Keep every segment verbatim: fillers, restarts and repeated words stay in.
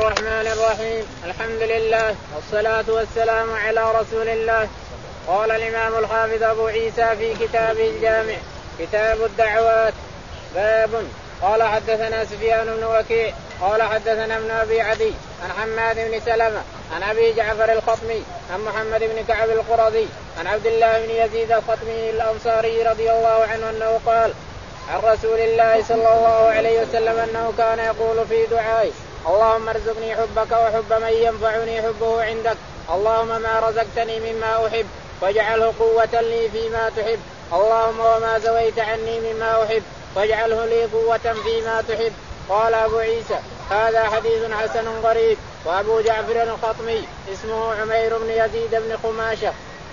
الرحمن الرحيم. الحمد لله والصلاة والسلام على رسول الله. قال الإمام الحافظ أبو عيسى في كتابه الجامع كتاب الدعوات باب. قال حدثنا سفيان بن وكيع قال حدثنا ابن أبي عدي عن حماد بن سلمة عن أبي جعفر الخطمي عن محمد بن كعب القرظي عن عبد الله بن يزيد الخطمي الأنصاري رضي الله عنه أنه قال عن رسول الله صلى الله عليه وسلم أنه كان يقول في دعائه: اللهم ارزقني حبك وحب من ينفعني حبه عندك، اللهم ما رزقتني مما أحب فاجعله قوة لي فيما تحب، اللهم وما زويت عني مما أحب فاجعله لي قوة فيما تحب. قال أبو عيسى: هذا حديث حسن غريب. وأبو جعفر الخطمي اسمه عمير بن يزيد بن خماشة.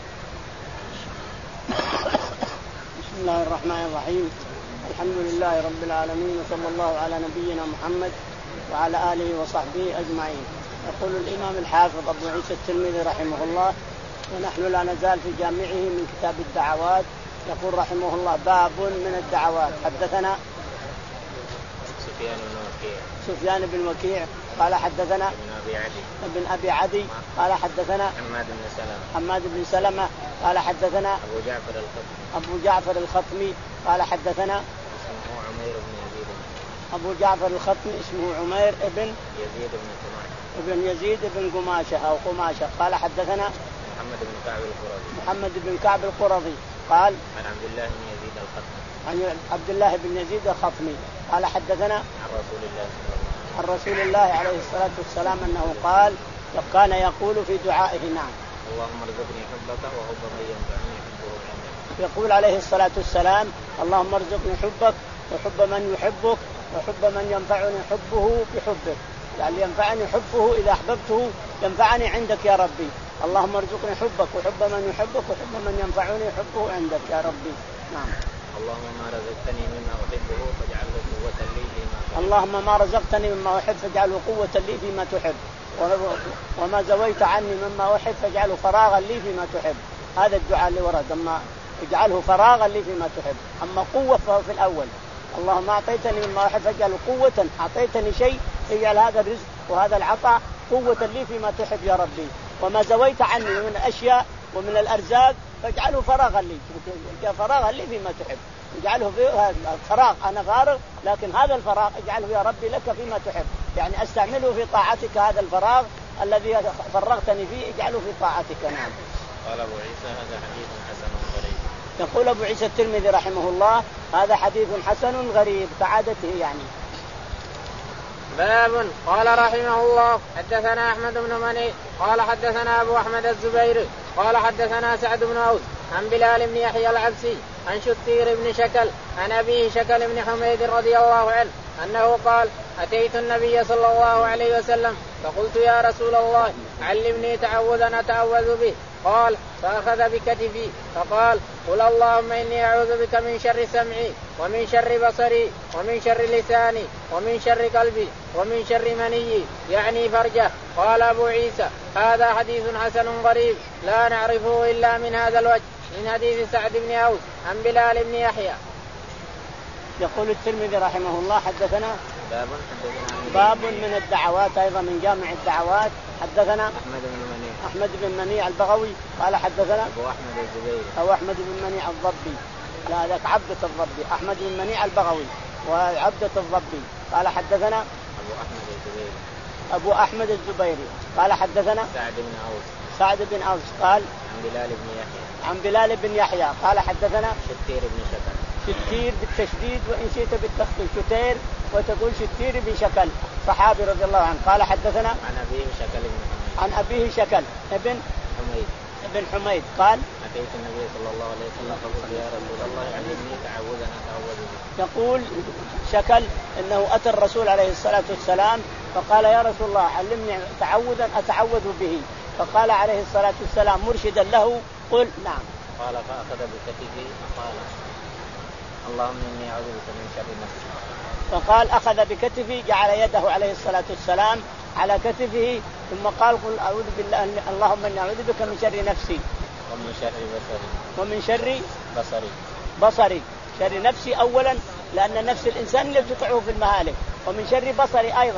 بسم الله الرحمن الرحيم. الحمد لله رب العالمين، وصلى الله على نبينا محمد وعلى آله وصحبه أجمعين. يقول الإمام الحافظ أبو عيسى الترمذي رحمه الله، ونحن لا نزال في جامعه من كتاب الدعوات. يقول رحمه الله: باب من الدعوات. حدثنا سفيان بن وكيع سفيان بن وكيع قال حدثنا ابن أبي عدي ابن أبي عدي قال حدثنا حماد بن سلمة حماد بن سلمة قال حدثنا أبو جعفر الخطمي أبو جعفر الخطمي قال حدثنا اسمه عمير بن يزيد أبو جعفر الخطمي اسمه عمير ابن يزيد بن قماشة ابن يزيد بن قماشة أو قماشة قال حدثنا محمد بن كعب القرظي محمد بن كعب القرظي قال عن عبد الله بن يزيد الخطمي عن عبد الله بن يزيد الخطمي قال حدثنا عن رسول الله صلى الله عليه وسلم عن رسول الله عليه الصلاة والسلام أنه قال وكان يقول في دعائه: نعم، اللهم ارزقني حبك وحب من ينفعني حبه عندك. يقول عليه الصلاة والسلام: اللهم ارزقني حبك وحب من يحبك وحب من ينفعني حبه بحبك، يعني ينفعني حبه إذا أحببته ينفعني عندك يا ربي. اللهم ارزقني حبك وحب من يحبك وحب من ينفعني حبه عندك يا ربي. نعم. اللهم ما رزقتني مما أحبه فاجعله قوة لي فيما تحب. اللهم ما رزقتني مما أحب فاجعله قوة لي فيما تحب، وما زويت عني مما أحب فاجعله فراغا لي فيما تحب. هذا الدعاء اللي ورد: أما اجعله فراغا لي فيما تحب. أما قوة فهو في الأول: اللهم أعطيتني مما أحب فاجعله قوة، أعطيتني شيء اجعل هذا الرزق وهذا العطاء قوة لي فيما تحب يا ربي. وما زويت عني من الأشياء ومن الأرزاق فاجعله فراغا لي فراغا لي فيما تحب. اجعله في الفراغ، أنا فارغ لكن هذا الفراغ اجعله يا ربي لك فيما تحب، يعني أستعمله في طاعتك. هذا الفراغ الذي فرغتني فيه اجعله في طاعتك. نعم. قال أبو عيسى: هذا حديث حسن غريب. يقول أبو عيسى الترمذي رحمه الله: هذا حديث حسن غريب كعادته يعني. باب. قال رحمه الله: حدثنا أحمد بن مني قال حدثنا أبو أحمد الزبير قال حدثنا سعد بن أوس عن بلال بن يحيى العبسي عن شتير بن شكل عن أبيه شكل بن حميد رضي الله عنه أنه قال: أتيت النبي صلى الله عليه وسلم فقلت: يا رسول الله علمني تعوذا أتعوذ به. قال: فأخذ بكتفي فقال: قل اللهم إني أعوذ بك من شر سمعي ومن شر بصري ومن شر لساني ومن شر قلبي ومن شر مني، يعني فرجه. قال أبو عيسى: هذا حديث حسن غريب لا نعرفه إلا من هذا الوجه، من حديث سعد بن أوس عن بلال بن يحيى. يقول الترمذي رحمه الله: حدثنا باب, باب من الدعوات، أيضا من جامع الدعوات. حدثنا أحمد بن منيع أحمد بن منيع البغوي قال حدثنا أبو أحمد الزبيري أو أحمد بن منيع الضبي، لا ذاك عبدة الضبي، أحمد بن منيع البغوي وعبدة الضبي قال حدثنا أبو أحمد الزبيري أبو أحمد الزبيري قال حدثنا سعد بن أوس سعد بن أوس قال عن بلال بن يحيى عن بلال بن يحيى قال حدثنا شتير بن شكل شتير بالتشديد وإن شئت بالتخفيف، شتير وتقول شتير بن شكل صحابي رضي الله عنه. قال حدثنا عن أبيه شكل بن حميد عن أبيه شكل ابن حميد ابن حميد قال: أتيت النبي صلى الله عليه وسلم فقلت: يا رسول الله علمني تعوذا أتعوذ به. يقول شكل إنه أتى الرسول عليه الصلاة والسلام فقال: يا رسول الله علمني تعوذا أتعوذ به. فقال عليه الصلاة والسلام مرشدا له: قل نعم. قال: فأخذ بكتفي فقال: اللهم إني أعوذ بك من شر نفسي. فقال أخذ بكتفي، جعل يده عليه الصلاة والسلام على كتفه ثم قال: قل أعوذ بالله اللهم إني أعوذ بك من شر نفسي ومن شر بصري ومن شر بصري بصري شر نفسي أولا لأن نفس الإنسان اللي تقعه في المهالك، ومن شر بصري أيضا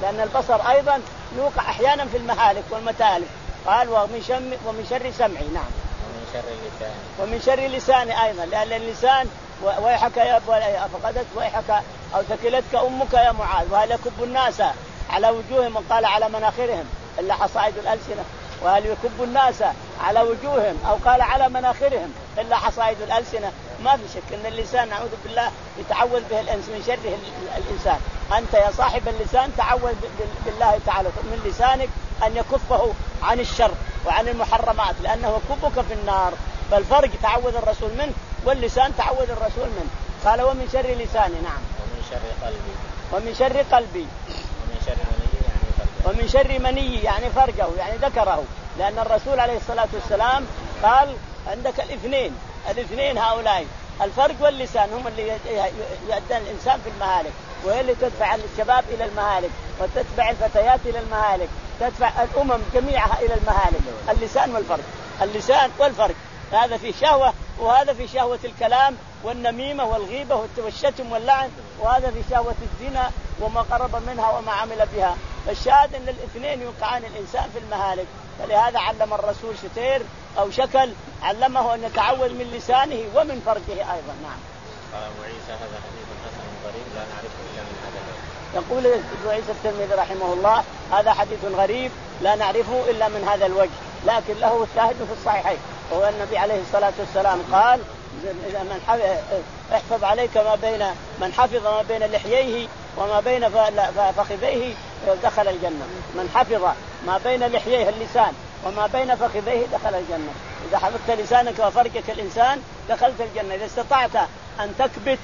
لأن البصر أيضا يوقع أحيانا في المهالك والمتالف. قال ومن شم ومن شر سمعي. نعم. ومن شر اللسان. ومن شر لساني أيضا، لأن اللسان ويحك يا فقدت ويحك أو ثكلتك أمك يا معاذ، وهل يكب الناس على وجوههم وقال على مناخرهم إلا حصائد الألسنة، وهل يكب الناس على وجوههم أو قال على مناخرهم إلا حصائد الألسنة. ما في شك أن اللسان نعوذ بالله يتعوذ به الإنس من شره الإنسان. أنت يا صاحب اللسان تعوذ بالله تعالى من لسانك أن يكفه عن الشر وعن المحرمات، لأنه يكبك في النار. فالفرق تعوذ الرسول منه واللسان تعوذ الرسول منه. قال ومن شر لساني. نعم. ومن شر قلبي. ومن شر قلبي. ومن شر مني يعني فرجه. ومن شر مني يعني فرجه يعني ذكره، لأن الرسول عليه الصلاة والسلام قال عندك الاثنين الاثنين هؤلاء الفرج واللسان هم اللي يؤدن الإنسان في المهالك، وهي اللي تدفع الشباب إلى المهالك وتدفع الفتيات إلى المهالك، تدفع الأمم جميعها إلى المهالك. اللسان والفرج. اللسان والفرج هذا في شهوة، وهذا في شهوة الكلام والنميمة والغيبة والشتم واللعن، وهذا في شهوة الزنا وما قرب منها وما عمل بها. فالشاهد أن الاثنين يوقعان الإنسان في المهالك. فلهذا علم الرسول شتير أو شكل علمه أن يتعوذ من لسانه ومن فرجه أيضا. نعم. قال أبو عيسى هذا حديث حسن غريب لا نعرفه إلا من هذا الوجه. يقول أبو عيسى الترمذي رحمه الله هذا حديث غريب لا نعرفه إلا من هذا الوجه، لكن له شاهد في الصحيحين، وهو النبي عليه الصلاة والسلام قال من احفظ عليك ما بين من حفظ ما بين لحييه وما بين فخذيه دخل الجنة. من حفظ ما بين لحييه اللسان وما بين فخذيه دخل الجنة. إذا حفظت لسانك وفرجك الإنسان دخلت الجنة. إذا استطعت أن تكبت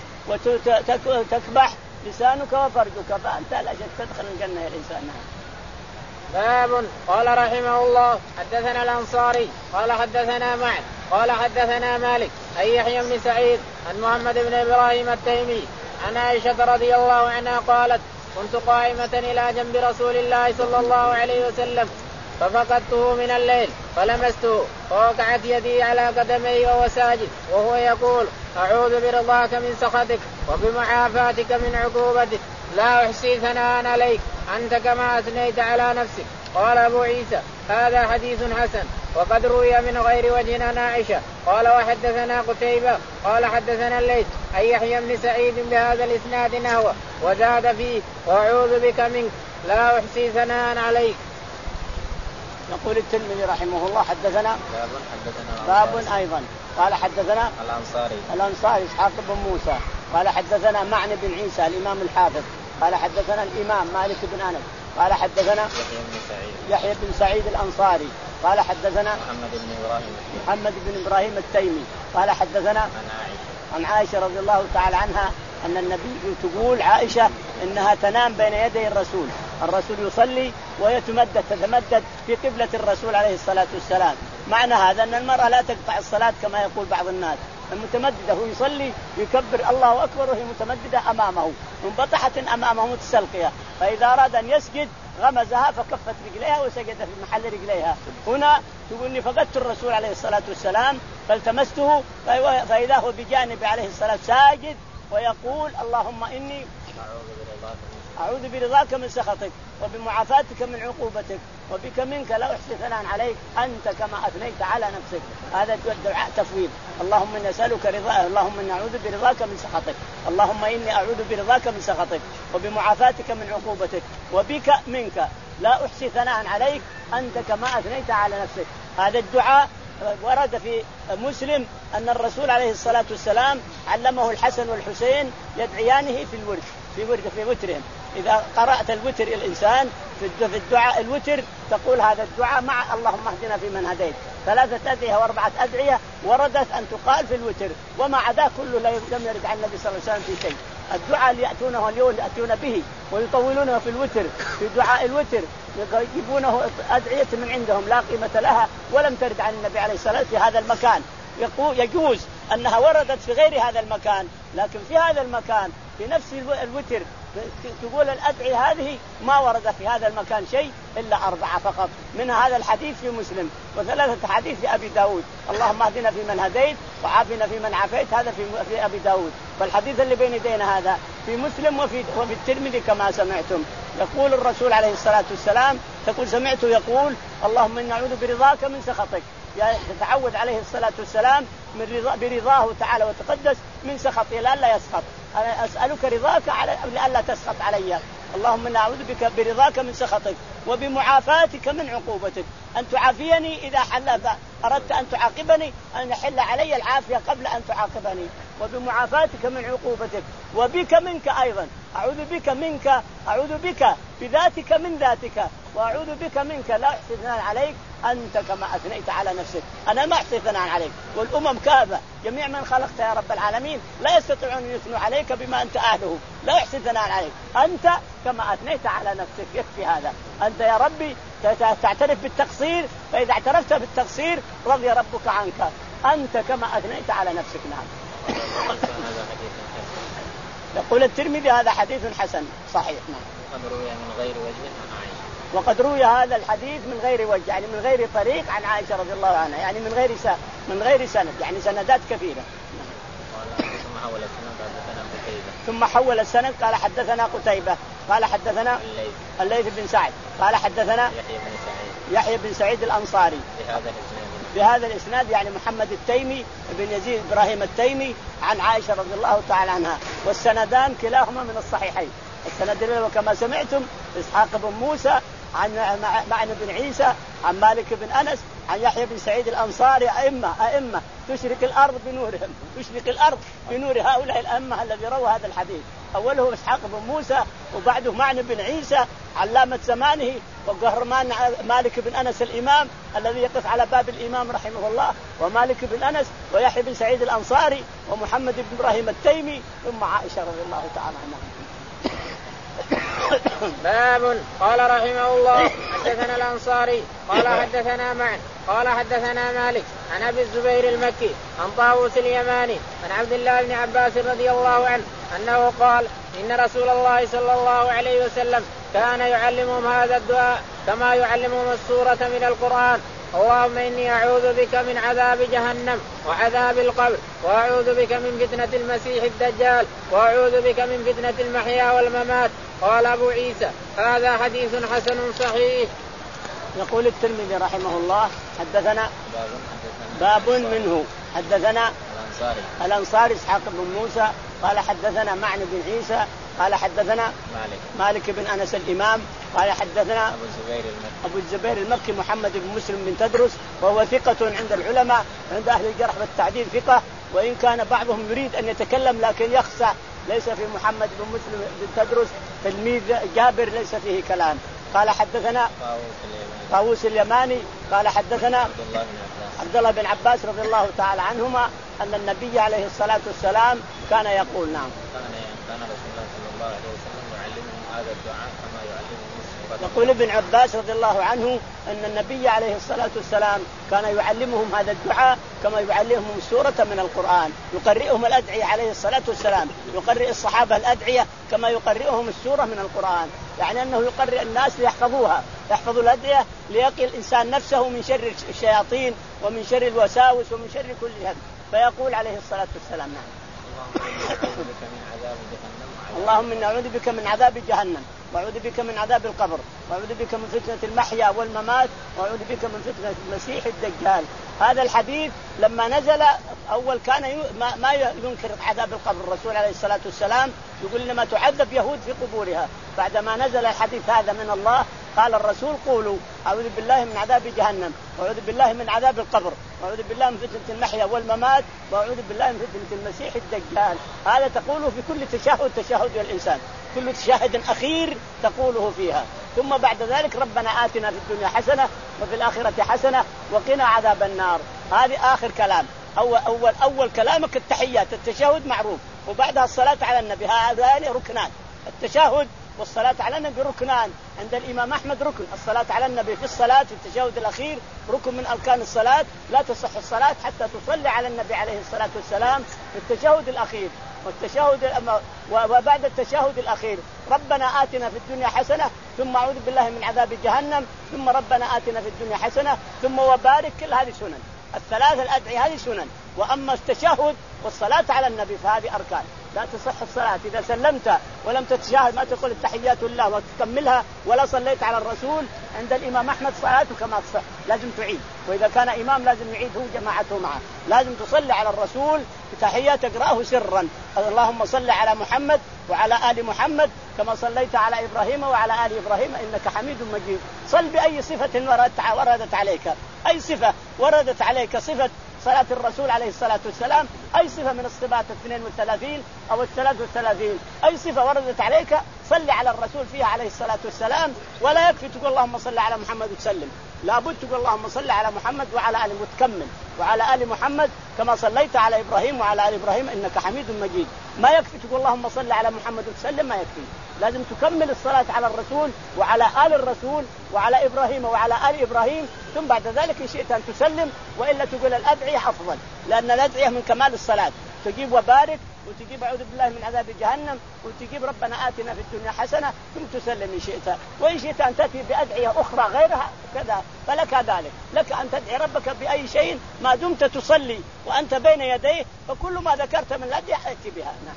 وتكبح لسانك وفرجك فأنت لا شك تدخل الجنة يا الإنسان. باب. قال رحمه الله حدثنا الأنصاري قال حدثنا معن قال حدثنا مالك أي يحيى بن سعيد عن محمد بن إبراهيم التيمي عن عائشة رضي الله عنها قالت كنت قائمة إلى جنب رسول الله صلى الله عليه وسلم ففقدته من الليل فلمسته فوقعت يدي على قدمي وهو ساجد وهو يقول أعوذ برضاك من سخطك وبمعافاتك من عقوبتك لا أحصي ثناء عليك أنت كما أثنيت على نفسك. قال أبو عيسى هذا حديث حسن وقد روي من غير وجه عن عائشة. قال وحدثنا قتيبة قال حدثنا الليث أي يحيى بن سعيد بهذا الإسناد نحوه وزاد فيه وأعوذ بك منك لا أحصي ثناء عليك. يقول الترمذي رحمه الله حدثنا باب حدثنا باب أيضا قال حدثنا الأنصاري الأنصاري إسحاق بن موسى قال حدثنا معن بن عيسى الإمام الحافظ قال حدثنا الإمام مالك بن أنس قال حدثنا يحيى بن سعيد يحيى بن سعيد الأنصاري قال حدثنا محمد بن إبراهيم محمد بن إبراهيم التيمي قال حدثنا عن عائشة عن عائشة رضي الله تعالى عنها أن النبي تقول عائشة إنها تنام بين يدي الرسول الرسول يصلي وهي تمدد تتمدد في قبلة الرسول عليه الصلاة والسلام. معنى هذا أن المرأة لا تقطع الصلاة كما يقول بعض الناس، المتمددة هو يصلي يكبر الله أكبر وهي متمددة أمامه منبطحة أمامه متسلقية، فإذا أراد أن يسجد غمزها فكفت رجليها وسجد في محل رجليها. هنا تقول إني فقدت الرسول عليه الصلاة والسلام فالتمسته فإذا هو بجانب عليه الصلاة ساجد ويقول اللهم إني أعوذ برضاك من سخطك وبمعافاتك من عقوبتك وبك منك لا أحصي ثناء عليك أنت كما أثنيت على نفسك. هذا الدعاء تفويض. اللهم إني أسألك رضاك اللهم إني أعوذ برضاك من سخطك اللهم إني أعوذ برضاك من سخطك وبمعافاتك من عقوبتك وبك منك لا أحصي ثناء عليك أنت كما أثنيت على نفسك. هذا الدعاء ورد في مسلم أن الرسول عليه الصلاة والسلام علمه الحسن والحسين يدعيانه في الورد في ورد في وترهم. إذا قرأت الوتر الإنسان في الدعاء الوتر تقول هذا الدعاء مع اللهم اهدنا في من هديت. ثلاثة أدعية وأربعة أدعية وردت أن تقال في الوتر، وما عدا كله لم يرد عن النبي صلى الله عليه وسلم في شيء. الدعاء اللي يأتونه اليوم يأتون به ويطولونه في الوتر في دعاء الوتر يجيبونه أدعية من عندهم لا قيمة لها ولم ترد عن النبي عليه الصلاة والسلام في هذا المكان. يجوز أنها وردت في غير هذا المكان، لكن في هذا المكان في نفس الوتر تقول الأدعية هذه ما ورد في هذا المكان شيء إلا أربعة فقط، من هذا الحديث في مسلم وثلاثة حديث في أبي داود اللهم اهدنا في من هديت وعافنا في من عافيت هذا في في أبي داود. فالحديث اللي بين يدينا هذا في مسلم وفي وفي الترمذي كما سمعتم. يقول الرسول عليه الصلاة والسلام تقول سمعته يقول اللهم إنا نعوذ برضاك من سخطك، يتعوذ عليه الصلاة والسلام من رضا برضاه تعالى وتقدس من سخطه لئلا يسخط. أنا أسألك رضاك على لئلا تسخط علي، اللهم إنا نعوذ بك برضاك من سخطك وبمعافاتك من عقوبتك، أن تعافيني إذا حل أردت أن تعاقبني أن يحل علي العافية قبل أن تعاقبني، وبمعافاتك من عقوبتك وبك منك أيضا، أعوذ بك منك، أعوذ بك بذاتك من ذاتك، وأعوذ بك منك لا أحصي ثناء عليك أنت كما أثنيت على نفسك. أنا ما أحصي ثناء عليك، والأمم كافة جميع من خلقت يا رب العالمين لا يستطيعون أن يثنوا عليك بما أنت أهله، لا أحصي ثناء عليك أنت كما أثنيت على نفسك. يكفي هذا، أنت يا ربي تعترف بالتقصير، فإذا اعترفت بالتقصير رضي ربك عنك أنت كما أثنيت على نفسك. نعم. يقول الترمذي هذا حديث حسن صحيح. نعم. وقد روي من غير وجه عن عائشة. وقد روي هذا الحديث من غير وجه، يعني من غير طريق عن عائشة رضي الله عنها، يعني من غير س... من غير سند، يعني سندات كثيرة. ثم حول السند حدثنا قتيبة. ثم حول السند قال حدثنا قتيبة قال حدثنا الليث, الليث بن سعد قال حدثنا يحيى بن سعيد يحيى بن سعيد الأنصاري بهذا الإسناد بهذا الإسناد يعني محمد التيمي بن يزيد إبراهيم التيمي عن عائشة رضي الله تعالى عنها، والسندان كلاهما من الصحيحين. السند الأول كما سمعتم إسحاق بن موسى عن معن بن عيسى عن مالك بن أنس عن يحيى بن سعيد الأنصاري، أئمة أئمة تشرق الأرض بنورهم، تشرق الأرض بنور هؤلاء الأئمة الذي روى هذا الحديث. أوله إسحاق بن موسى وبعده معن بن عيسى علامة زمانه وقهرمان مالك بن أنس الإمام الذي يقف على باب الإمام رحمه الله، ومالك بن أنس ويحيى بن سعيد الأنصاري ومحمد بن إبراهيم التيمي ثم عائشة رضي الله تعالى عنها. باب قال رحمه الله حدثنا الأنصاري قال حدثنا معن قال حدثنا مالك عن أبي الزبير المكي عن طاووس اليماني عن عبد الله بن عباس رضي الله عنه أنه قال إن رسول الله صلى الله عليه وسلم كان يعلمهم هذا الدعاء كما يعلمهم السورة من القرآن: اللهم إني أعوذ بك من عذاب جهنم وعذاب القبر، وأعوذ بك من فتنة المسيح الدجال، وأعوذ بك من فتنة المحيا والممات. قال أبو عيسى هذا حديث حسن صحيح. يقول الترمذي رحمه الله حدثنا باب منه حدثنا الأنصاري الأنصاري إسحاق بن موسى قال حدثنا معن بن عيسى قال حدثنا مالك مالك بن أنس الإمام قال حدثنا أبو الزبير المكي أبو الزبير المكي محمد بن مسلم بن تدرس، وهو ثقة عند العلماء عند أهل الجرح والتعديل ثقة، وإن كان بعضهم يريد أن يتكلم لكن يخشى، ليس في محمد بن مسلم بن تدرس تلميذ جابر ليس فيه كلام. قال حدثنا طاووس اليماني قال حدثنا عبد الله بن عباس عبد الله بن عباس رضي الله تعالى عنهما أن النبي عليه الصلاة والسلام كان يقول نعم كان رسول الله صلى الله عليه وسلم يعلمهم هذا الدعاء كما يعلمهم السورة. يقول ابن عباس رضي الله عنه أن النبي عليه الصلاة والسلام كان يعلمهم هذا الدعاء كما يعلمهم السورة من القرآن، يقرئهم الأدعية عليه الصلاة والسلام، يقرئ الصحابة الأدعية كما يقرئهم السورة من القرآن، يعني أنه يقرئ الناس ليحفظوها، يحفظوا الأدعية ليقي الإنسان نفسه من شر الشياطين ومن شر الوساوس ومن شر كل هذا. فيقول عليه الصلاة والسلام نعم اللهم إني أعوذ بك من عذاب جهنم وأعوذ بك من عذاب القبر وأعوذ بك من فتنة المحيا والممات وأعوذ بك من فتنة المسيح الدجال. هذا الحديث لما نزل أول كان ما ينكر عذاب القبر، الرسول عليه الصلاة والسلام يقول لما تعذب يهود في قبورها. بعدما نزل الحديث هذا من الله قال الرسول قولوا أعوذ بالله من عذاب جهنم وأعوذ بالله من عذاب القبر وأعوذ بالله من فتنة المحيا والممات وأعوذ بالله من فتنة المسيح الدجال. هذا تقوله في كل تشهد تشهد الإنسان، كل تشهد أخير تقوله فيها. ثم بعد ذلك ربنا آتنا في الدنيا حسنة وفي الآخرة حسنة وقنا عذاب النار. هذه آخر كلام. أول, أول, أول كلامك التحيات التشهد معروف، وبعدها الصلاة على النبي. هذان ركنان، التشهد والصلاة على النبي ركنان عند الإمام أحمد. ركن الصلاة على النبي في الصلاة في التشهد الأخير ركن من أركان الصلاة، لا تصح الصلاة حتى تصلي على النبي عليه الصلاة والسلام في التشهد الأخير. والتشهد وبعد التشهد الأخير ربنا آتنا في الدنيا حسنة ثم أعوذ بالله من عذاب جهنم ثم ربنا آتنا في الدنيا حسنة ثم وبارك. كل هذه سنن، الثلاث الأدعية هذه سنن. وأما التشهد والصلاة على النبي فهذه أركان. لا تصح الصلاة. إذا سلمت ولم تتشاهد ما تقول التحيات لله وتكملها ولا صليت على الرسول عند الإمام أحمد صلاتك ما تصح، لازم تعيد. وإذا كان إمام لازم يعيد هو جماعته معه. لازم تصلي على الرسول بتحيات تقرأه سرا، اللهم صل على محمد وعلى آل محمد كما صليت على إبراهيم وعلى آل إبراهيم إنك حميد مجيد. صل بأي صفة وردت عليك، أي صفة وردت عليك، صفة صلاة الرسول عليه الصلاة والسلام، أي صفة من الصفات الاثنين والثلاثين أو الثلاث والثلاثين، أي صفة وردت عليك صل على الرسول فيها عليه الصلاة والسلام. ولا يكفي تقول اللهم صل على محمد وتسلم، لابد تقول اللهم صل على محمد وعلى آل وتكمل وعلى آل محمد كما صليت على إبراهيم وعلى آل إبراهيم إنك حميد مجيد. ما يكفي تقول اللهم صل على محمد وتسلم، ما يكفي، لازم تكمل الصلاة على الرسول وعلى آل الرسول وعلى إبراهيم وعلى آل إبراهيم، ثم بعد ذلك إن شئت أن تسلم، وإلا تقول الأدعية أفضل، لأن الأدعية من كمال الصلاة. تجيب وبارك، وتجيب أعوذ بالله من عذاب جهنم، وتجيب ربنا آتنا في الدنيا حسنة، ثم تسلم إن شئت. وإن شئت أن تأتي بأدعية أخرى غيرها كذا فلك ذلك، لك أن تدعي ربك بأي شيء ما دمت تصلي وأنت بين يديه، فكل ما ذكرت من الأدعية أتي بها. نعم.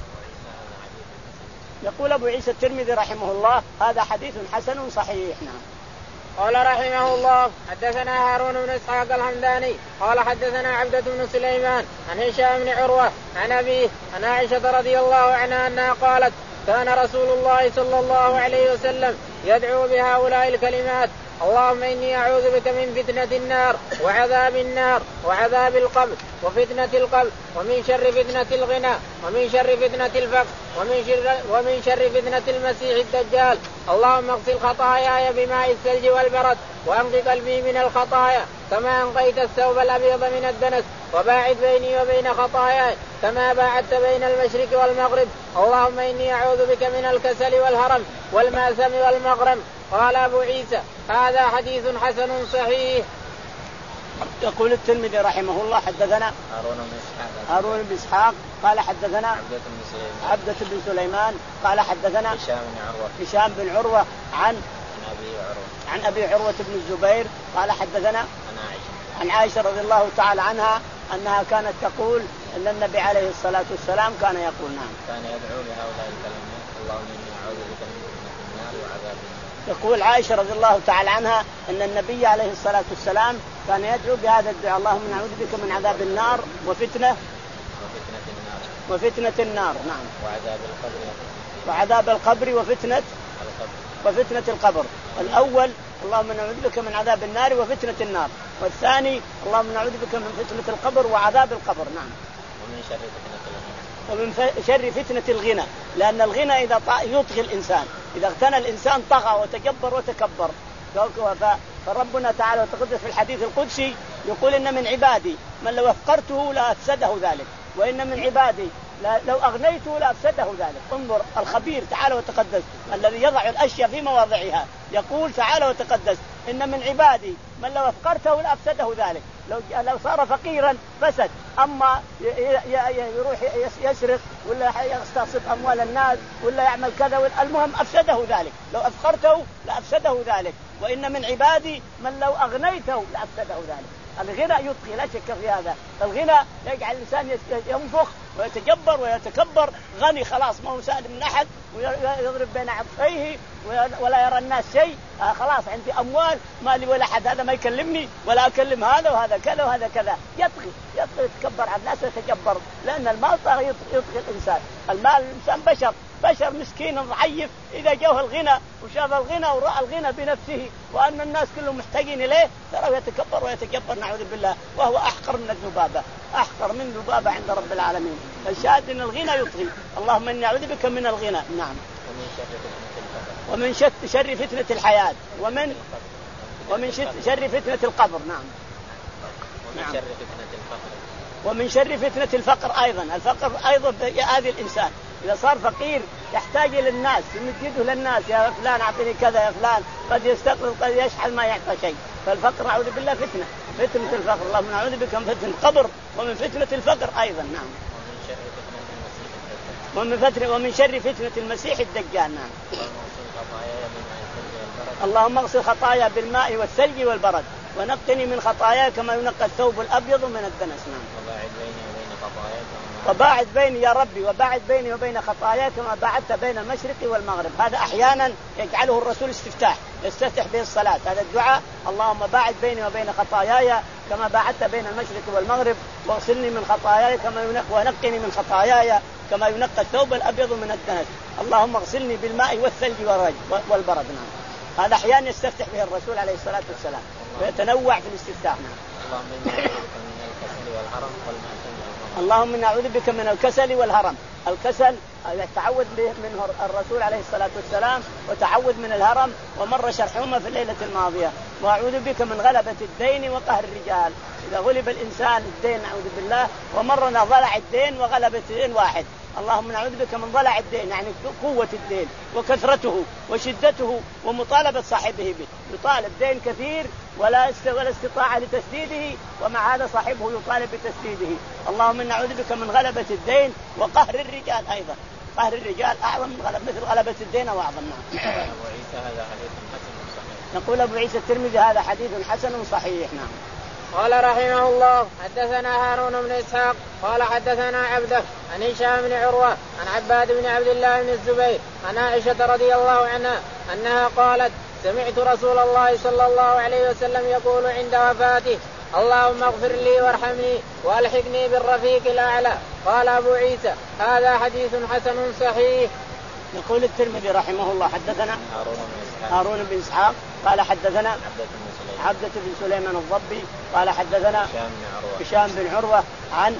يقول أبو عيسى الترمذي رحمه الله هذا حديث حسن صحيح. نعم. قال رحمه الله حدثنا هارون بن إسحاق الحمداني قال حدثنا عبدة بن سليمان عن هشام بن عروة عن أبيه عن عائشة رضي الله عنها أنها قالت كان رسول الله صلى الله عليه وسلم يدعو بهؤلاء الكلمات: اللهم إني أعوذ بك من فتنة النار وعذاب النار وعذاب القبر وفتنة القبر ومن شر فتنة الغنى ومن شر فتنة الفقر ومن شر, ومن شر فتنة المسيح الدجال. اللهم اغسل خطاياي بماء الثلج والبرد وأنق قلبي من الخطايا كما أنقيت الثوب الأبيض من الدنس وباعد بيني وبين خطاياي كما باعدت بين المشرق والمغرب. اللهم إني أعوذ بك من الكسل والهرم والمأثم والمغرم. قال أبو عيسى هذا حديث حسن صحيح. يقول الترمذي رحمه الله حدثنا هارون بن إسحاق هارون بن إسحاق قال حدثنا عبدة بن سليمان عبدة بن سليمان قال حدثنا هشام بن عروة هشام بن عروة عن عن أبي عروة عن أبي عروة بن الزبير قال حدثنا عن عائشة عن عائشة رضي الله تعالى عنها أنها كانت تقول أن النبي عليه الصلاة والسلام كان يقول نعم كان يدعو بهؤلاء الكلمات: اللهم إني أعوذ بك من فتنة النار وعذاب النار. يقول عائشة رضي الله تعالى عنها أن النبي عليه الصلاة والسلام كان يدعو بهذا الدعاء: اللهم نعوذ بك من عذاب النار وفتنة وفتنة النار وفتنة النار نعم وعذاب القبر وعذاب القبر وفتنة القبر وفتنة القبر. الأول اللهم نعوذ بك من عذاب النار وفتنة النار، والثاني اللهم نعوذ بك من فتنة القبر وعذاب القبر. نعم. ومن شر فتنة الغنى ومن شر فتنة الغنى، لأن الغنى إذا يطغي الإنسان، إذا اغتنى الإنسان طغى وتجبر وتكبر. فربنا تعالى وتقدس في الحديث القدسي يقول إن من عبادي من لو أفقرته لأفسده ذلك، وإن من عبادي لو أغنيته لأفسده ذلك. انظر الخبير تعالى وتقدس الذي يضع الأشياء في مواضعها، يقول تعالى وتقدس إن من عبادي من لو أفقرته لأفسده ذلك. لو لو صار فقيرا فسد، أما يروح يسرق ولا يغتصب أموال الناس ولا يعمل كذا، المهم أفسده ذلك. لو أفقرته لأفسده ذلك. وإن من عبادي من لو أغنيته لأفسده ذلك. الغنى يطغي لا شك في هذا، الغنى يجعل الإنسان ينفخ ويتجبر ويتكبر. غني خلاص ما هو سائل من أحد ويضرب بين عطفيه ولا يرى الناس شيء. آه خلاص عندي أموال ما لي ولا حد، هذا ما يكلمني ولا أكلم هذا وهذا كذا وهذا كذا. يطغي يطغي يتكبر على الناس ويتجبر، لأن المال طاغي يطغي الإنسان. المال الإنسان بشر بشر مسكين ضعيف، إذا جاءه الغنى وشاف الغنى ورأى الغنى بنفسه وأن الناس كلهم محتاجين إليه ترى يتكبر ويتجبر نعوذ بالله، وهو أحقر من الذبابة، أحقر من ذبابة عند رب العالمين. الشاهد أن الغنى يطغي. اللهم إني أعوذ بك من الغنى. نعم. ومن شر فتنة الحياة ومن ومن شر فتنة القبر. نعم. ومن شر فتنة الفقر ومن شر فتنة الفقر أيضا. الفقر أيضا يؤذي الإنسان، إذا صار فقير يحتاج إلى الناس، يمد يده للناس: يا فلان أعطني كذا، يا فلان قد يستقرض قد يشحن ما يعطى شيء. فالفقر أعوذ بالله فتنة فتنة الفقر. اللهم نعوذ بك من فتنة القبر ومن فتنة الفقر أيضا. نعم. ومن فتنة ومن شر فتنة المسيح الدجال. نعم. اللهم اغسل خطايا بالماء والثلج والبرد ونقني من خطاياي كما ينقى الثوب الأبيض من الدنس. نعم. وباعد بيني وبين خطاياي وباعد بيني يا ربي وباعد بيني وبين خطاياي كما باعدت بين المشرق والمغرب. هذا أحيانا يجعله الرسول استفتاح يستفتح به الصلاة. هذا الدعاء اللهم باعد بيني وبين خطاياي كما باعدت بين المشرق والمغرب واغسلني من خطاياي كما ينقى ونقني من خطاياي كما ينقى الثوب الأبيض من الدنس. اللهم اغسلني بالماء والثلج والبرد. نعم. هذا أحيانا يستفتح به الرسول عليه الصلاة والسلام ويتنوع في الاستفتاح. اللهم نعوذ بك من الكسل والهرم. الكسل يتعوذ منه الرسول عليه الصلاة والسلام وتعوذ من الهرم ومر شرحهما في الليلة الماضية. وأعوذ بك من غلبة الدين وقهر الرجال. إذا غلب الإنسان الدين نعوذ بالله ومرنا ضلع الدين وغلبة الدين واحد. اللهم نعوذ بك من ضلع الدين يعني قوة الدين وكثرته وشدته ومطالبة صاحبه به. يطالب دين كثير ولا ولا استطاعة لتسديده ومع هذا صاحبه يطالب بتسديده. اللهم نعوذ بك من غلبة الدين وقهر الرجال. أيضا قهر الرجال أعظم من غلبة مثل غلبة الدين وأعظم. نعم. أبو عيسى هذا حديث حسن صحيح. نقول أبو عيسى الترمذي هذا حديث حسن صحيح. نعم. قال رحمه الله حدثنا هارون بن إسحاق قال حدثنا عبده عن هشام بن عروة عن عباد بن عبد الله بن الزبير عن عائشة رضي الله عنها أنها قالت سمعت رسول الله صلى الله عليه وسلم يقول عند وفاته اللهم اغفر لي وارحمني والحقني بالرفيق الأعلى. قال أبو عيسى هذا حديث حسن صحيح. يقول الترمذي رحمه الله حدثنا هارون بن إسحاق قال حدثنا عبدة بن سليمان الضبي قال حدثنا هشام بن عروة عن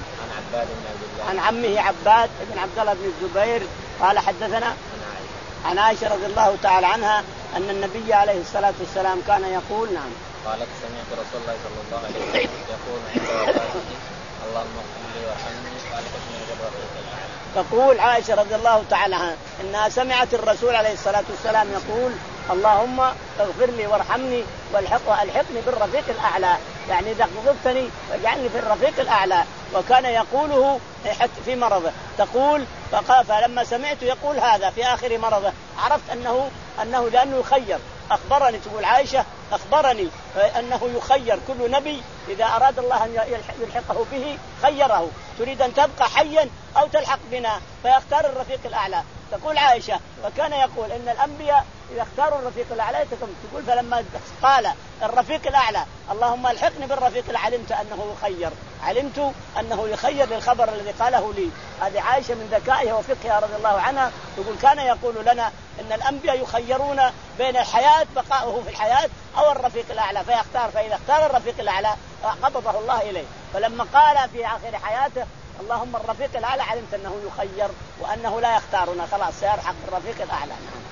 عن عمه عباد بن عبد الله بن الزبير قال حدثنا عن عائشة رضي الله تعالى عنها أن النبي عليه الصلاة والسلام كان يقول. نعم. قالت سمعت رسول الله صلى الله عليه وسلم يقول عند وفاته اللهم اغفر لي وارحمني والحقني بالرفيق الأعلى. تقول عائشة رضي الله تعالى عنها إنها سمعت الرسول عليه الصلاة والسلام يقول اللهم اغفر لي وارحمني والحقني بالرفيق الأعلى يعني إذا غضبتني فاجعلني في الرفيق الأعلى. وكان يقوله في مرضه. تقول فلما سمعت يقول هذا في آخر مرضه عرفت أنه أنه لأنه يخير. أخبرني تقول عائشة أخبرني أنه يخير كل نبي إذا أراد الله أن يلحقه به خيره تريد أن تبقى حيا أو تلحق بنا فيختار الرفيق الأعلى. تقول عائشة فكان يقول إن الأنبياء إذا اختاروا الرفيق الأعلى تقول فلما قال الرفيق الأعلى اللهم الحقني بالرفيق الأعلى علمت أنه يخير علمت أنه يخير للخبر الذي قاله لي. هذه عائشة من ذكائها وفقهها رضي الله عنها تقول كان يقول لنا إن الأنبياء يخيرون بين الحياة بقاؤه في الحياة أو الرفيق الأعلى فيختار فإذا اختار الرفيق الأعلى قبضه الله إليه. فلما قال في آخر حياته اللهم الرفيق الأعلى علمت أنه يخير وأنه لا يختارنا خلاص سيرحق الرفيق الأعلى. نعم.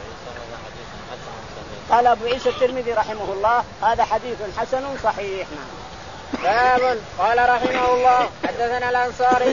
قال أبو عيسى الترمذي رحمه الله هذا حديث حسن صحيح. نعم. باب قال رحمه الله حدثنا الأنصاري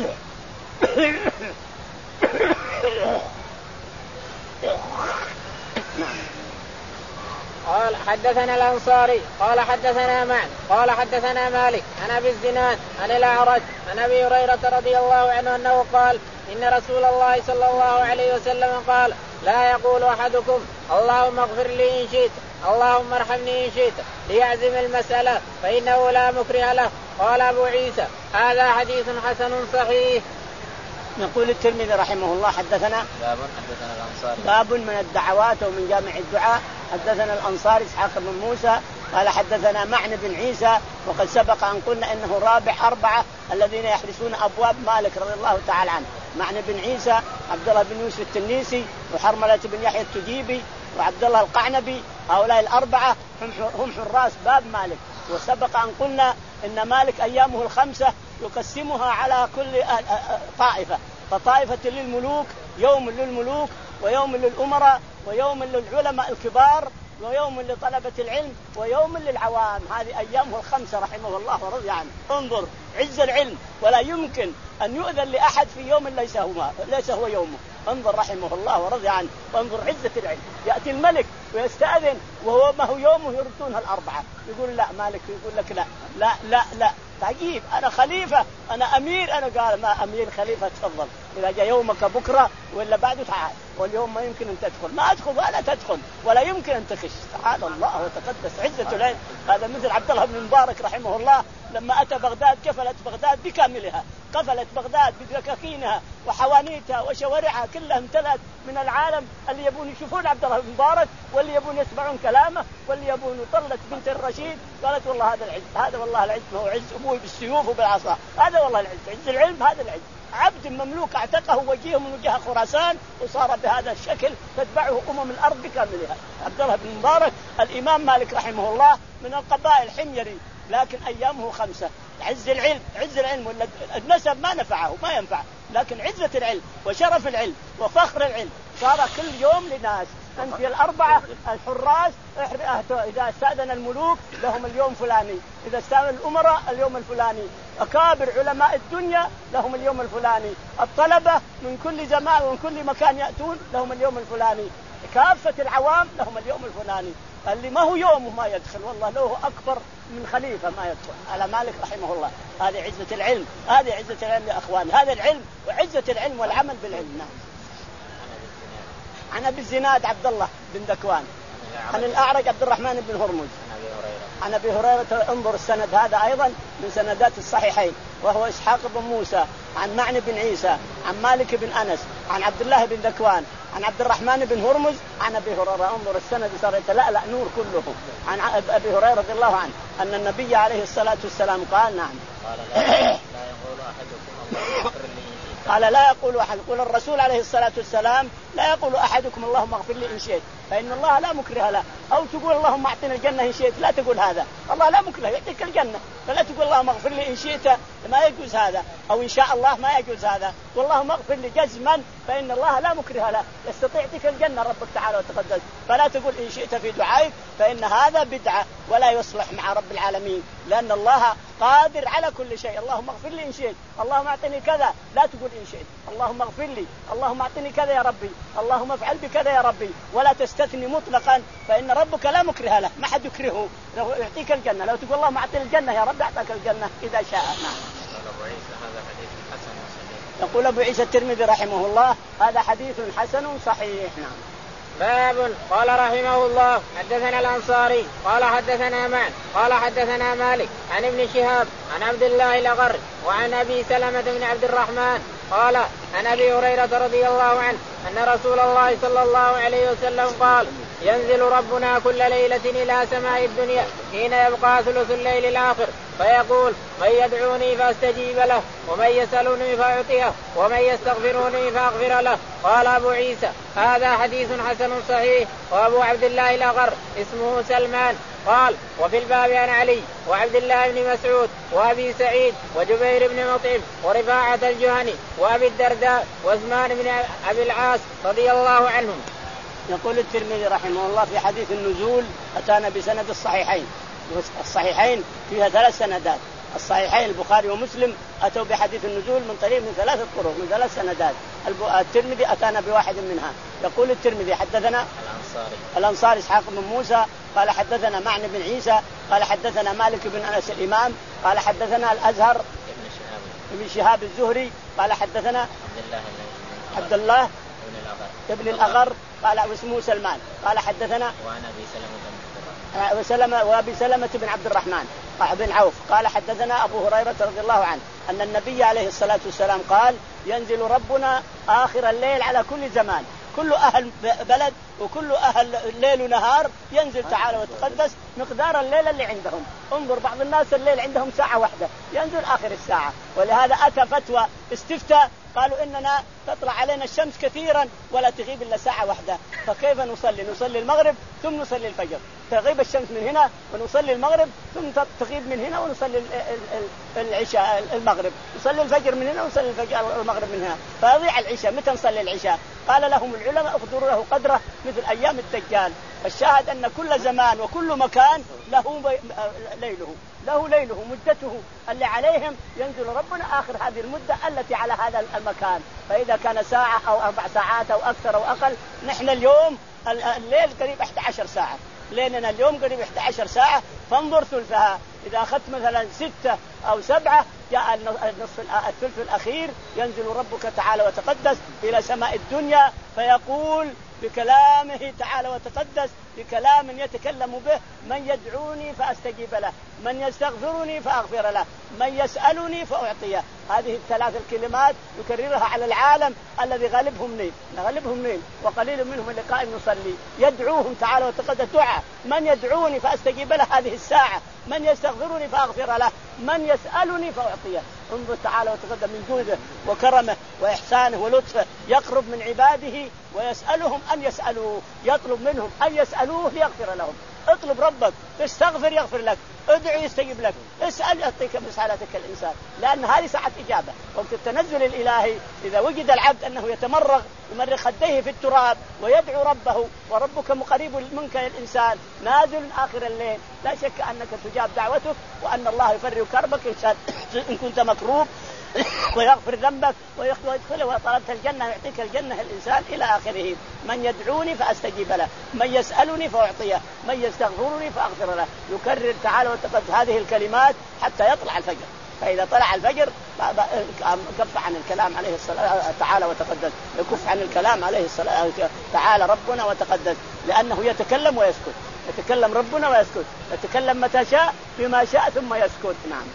قال حدثنا الأنصاري قال حدثنا معن قال حدثنا مالك عن أبي الزناد عن الأعرج عن أبي هريرة رضي الله عنه أنه قال إن رسول الله صلى الله عليه وسلم قال لا يقول أحدكم اللهم اغفر لي إن شئت اللهم ارحمني إن شئت ليعزم المسألة فإنه لا مكره له. قال أبو عيسى هذا حديث حسن صحيح. يقول الترمذي رحمه الله حدثنا باب حدثنا الأنصاري باب من الدعوات ومن جامع الدعاء. حدثنا الأنصاري إسحاق بن موسى قال حدثنا معن بن عيسى وقد سبق أن قلنا إنه رابع أربعة الذين يحرسون أبواب مالك رضي الله تعالى عنه. معن بن عيسى عبد الله بن يوسف التنيسي وحرملة بن يحيى التجيبي وعبد الله القعنبي هؤلاء الأربعة هم حراس باب مالك. وسبق أن قلنا إن مالك أيامه الخمسة يقسمها على كل طائفة فطائفة للملوك يوم للملوك ويوم للأمراء ويوم للعلماء الكبار ويوم لطلبة العلم ويوم للعوام. هذه أيامه الخمسة رحمه الله ورضي عنه. انظر عز العلم ولا يمكن أن يؤذن لأحد في يوم ليس هو ليس هو يومه. انظر رحمه الله ورضي عنه وانظر عزة العلم. يأتي الملك ويستأذن وهو ما هو يومه يردونها الأربعة يقول لا مالك يقول لك لا لا لا لا تعجيب أنا خليفة أنا أمير. أنا قال ما أمير خليفة تفضل إذا جاء يومك بكرة ولا بعده تعال واليوم ما يمكن أن تدخل، ما أدخل ولا تدخل ولا يمكن أن تخش. تعالى الله وتقدس عزة العلم. هذا مثل عبد الله بن مبارك رحمه الله لما أتى بغداد قفلت بغداد بكاملها، قفلت بغداد بدكاكينها وحوانيتها وشوارعها كلها امتلأت من العالم اللي يبون يشوفون عبد الله بن مبارك واللي يبون يسمعون كلامه واللي يبون. طلت بنت الرشيد قالت والله هذا العز، هذا والله العز ما هو عز أبوي بالسيوف وبالعصا، هذا والله العز، عز العلم هذا العز. عبد مملوك اعتقه وجيه من وجه خراسان وصار بهذا الشكل تتبعه أمم الأرض بكاملها. عبد الله بن مبارك الإمام مالك رحمه الله من القبائل حميري، لكن أيامه خمسة. عز العلم، عز العلم ولا النسب ما نفعه ما ينفع، لكن عزة العلم وشرف العلم وفخر العلم صار كل يوم لناس. أنت الأربعة الحراس إذا استأذن الملوك لهم اليوم فلاني، إذا استأذن الأمراء اليوم الفلاني، أكابر علماء الدنيا لهم اليوم الفلاني، الطلبة من كل زمان ومن كل مكان يأتون لهم اليوم الفلاني، كافة العوام لهم اليوم الفلاني. اللي ما هو يومه ما يدخل، والله له أكبر من خليفة ما يدخل على مالك رحمه الله. هذه عزة العلم، هذه عزة العلم يا أخوان، هذا العلم وعزة العلم والعمل بالعلم. نعم. عن أبي الزناد عبد الله بن ذكوان عن الأعرج عبد الرحمن بن هرمز عن أبي هريرة. انظر السند هذا أيضا من سندات الصحيحين، وهو إسحاق بن موسى عن معن بن عيسى عن مالك بن أنس عن عبد الله بن ذكوان عن عبد الرحمن بن هرمز عن أبي هريرة. انظر السند صار يتلألأ نور كله. عن أبي هريرة رضي الله عنه أن النبي عليه الصلاة والسلام قال نعم قال لا يقول أحد، يقول الرسول عليه الصلاة والسلام لا يقول أحدكم اللهم اغفر لي إن شئت فإن الله لا مكره له، أو تقول اللهم اعطنا الجنة إن شئت، لا تقول هذا، الله لا مكره يعطيك الجنة، فلا تقول اللهم اغفر لي إن شئت ما يجوز هذا، أو إن شاء الله ما يجوز هذا، واللهم اغفر لي جزما فإن الله لا مكره له، يستطيع يعطيك الجنة ربك تعالى وتقدس، فلا تقول إن شئت في دعائك فإن هذا بدعة ولا يصلح مع رب العالمين، لأن الله قادر على كل شيء. اللهم اغفر لي إن شئت، اللهم اعطني كذا، لا تقول إن شئت، اللهم اغفر لي، اللهم اعطني كذا يا ربي، اللهم افعل بكذا يا ربي، ولا تستثني مطلقا، فإن ربك لا مكره له، ما حد يكرهه، لو يعطيك الجنة، لو تقول اللهم اعطني الجنة يا رب اعطاك الجنة إذا شاء. نعم. يقول أبو عيسى الترمذي رحمه الله هذا حديث حسن صحيح. نعم. باب. قال رحمه الله حدثنا الأنصاري قال حدثنا معن قال حدثنا مالك عن ابن شهاب عن عبد الله الأغر وعن أبي سلمة بن عبد الرحمن قال عن أبي هريرة رضي الله عنه أن رسول الله صلى الله عليه وسلم قال ينزل ربنا كل ليلة إلى سماء الدنيا حين يبقى ثلث الليل الآخر فيقول من يدعوني فاستجيب له ومن يسألني فأعطيه ومن يستغفرني فأغفر له. قال أبو عيسى هذا حديث حسن صحيح. وأبو عبد الله الأغر اسمه سلمان. قال وفي الباب عن علي وعبد الله بن مسعود وأبي سعيد وجبير بن مطعم ورفاعة الجهني وأبي الدرداء وعثمان بن أبي العاص رضي الله عنهم. يقول الترمذي رحمه الله في حديث النزول أتانا بسند الصحيحين. الصحيحين فيها ثلاث سندات، الصحيحين البخاري ومسلم أتوا بحديث النزول من طريق من ثلاثة طرق من ثلاث سندات. الترمذي أتانا بواحد منها. يقول الترمذي حدثنا الأنصاري الأنصاري إسحاق بن موسى قال حدثنا معن بن عيسى قال حدثنا مالك بن أنس الإمام قال حدثنا الأزهر ابن شهاب ابن شهاب الزهري قال حدثنا عبد الله عبد الله ابن الأغر ابن الأغر قال واسمه سلمان قال حدثنا وعن أبي سلمة بن وسلمة وابي سلمة بن عبد الرحمن بن عوف قال حدثنا أبو هريرة رضي الله عنه أن النبي عليه الصلاة والسلام قال ينزل ربنا آخر الليل على كل زمان، كل أهل بلد وكل أهل الليل ونهار ينزل تعالى وتقدس مقدار الليل اللي عندهم. انظر بعض الناس الليل عندهم ساعة واحدة ينزل آخر الساعة، ولهذا أتى فتوى استفتاء قالوا إننا تطلع علينا الشمس كثيرا ولا تغيب إلا ساعة واحدة، فكيف نصلي؟ نصلي المغرب ثم نصلي الفجر، تغيب الشمس من هنا ونصلي المغرب ثم تغيب من هنا ونصلي العشاء المغرب، نصلي الفجر من هنا ونصلي الفجر المغرب من هنا، فيضيع العشاء. متى نصلي العشاء؟ قال لهم العلماء اقدروا له قدره مثل أيام الدجال. الشاهد أن كل زمان وكل مكان له ليله له ليله مدته اللي عليهم ينزل ربنا آخر هذه المدة التي على هذا المكان. فإذا كان ساعة أو أربع ساعات أو أكثر أو أقل، نحن اليوم الليل قريب أحد عشر ساعة، لأننا اليوم قريب إحدى عشرة ساعة، فانظر ثلثها. إذا أخذت مثلا ستة أو سبعة جاء النصف الثلث الأخير ينزل ربك تعالى وتقدس إلى سماء الدنيا فيقول بكلامه تعالى وتقدس بكلام يتكلم به: من يدعوني فأستجيب له، من يستغفرني فأغفر له، من يسألني فأعطيه. هذه الثلاث الكلمات يكررها على العالم الذي غالبهم نيم غالبهم نيم وقليل منهم اللي قائم يصلي. يدعوهم تعالى وتقدس دعاء: من يدعوني فأستجيب له هذه الساعة، من يستغفرني فأغفر له، من يسألني فأعطيه. انظر تعالى وتقدم من جوده وكرمه وإحسانه ولطفه، يقرب من عباده ويسألهم أن يسألوه، يطلب منهم أن يسألوه ليغفر لهم. اطلب ربك، تستغفر يغفر لك، ادعو يستجيب لك، اسأل يعطيك مسألتك الإنسان، لأن هذه ساعة إجابة. وقت التنزل الإلهي إذا وجد العبد أنه يتمرغ يمرغ خديه في التراب ويدعو ربه، وربك مقرب منك يا الإنسان نازل آخر الليل، لا شك أنك تجاب دعوتك وأن الله يفرج كربك إن كنت مكروب ويغفر ذنبك ويدخله وطلبت الجنة يعطيك الجنة الإنسان إلى آخره. من يدعوني فأستجيب له، من يسألني فأعطيه، من يستغفرني فأغفر له. يكرر تعالى وتقدس هذه الكلمات حتى يطلع الفجر، فإذا طلع الفجر كف عن الكلام عليه الصلاة تعالى وتقدس، يكف عن الكلام عليه الصلاة تعالى ربنا وتقدس، لأنه يتكلم ويسكت، يتكلم ربنا ويسكت، يتكلم متى شاء بما شاء ثم يسكت. نعم.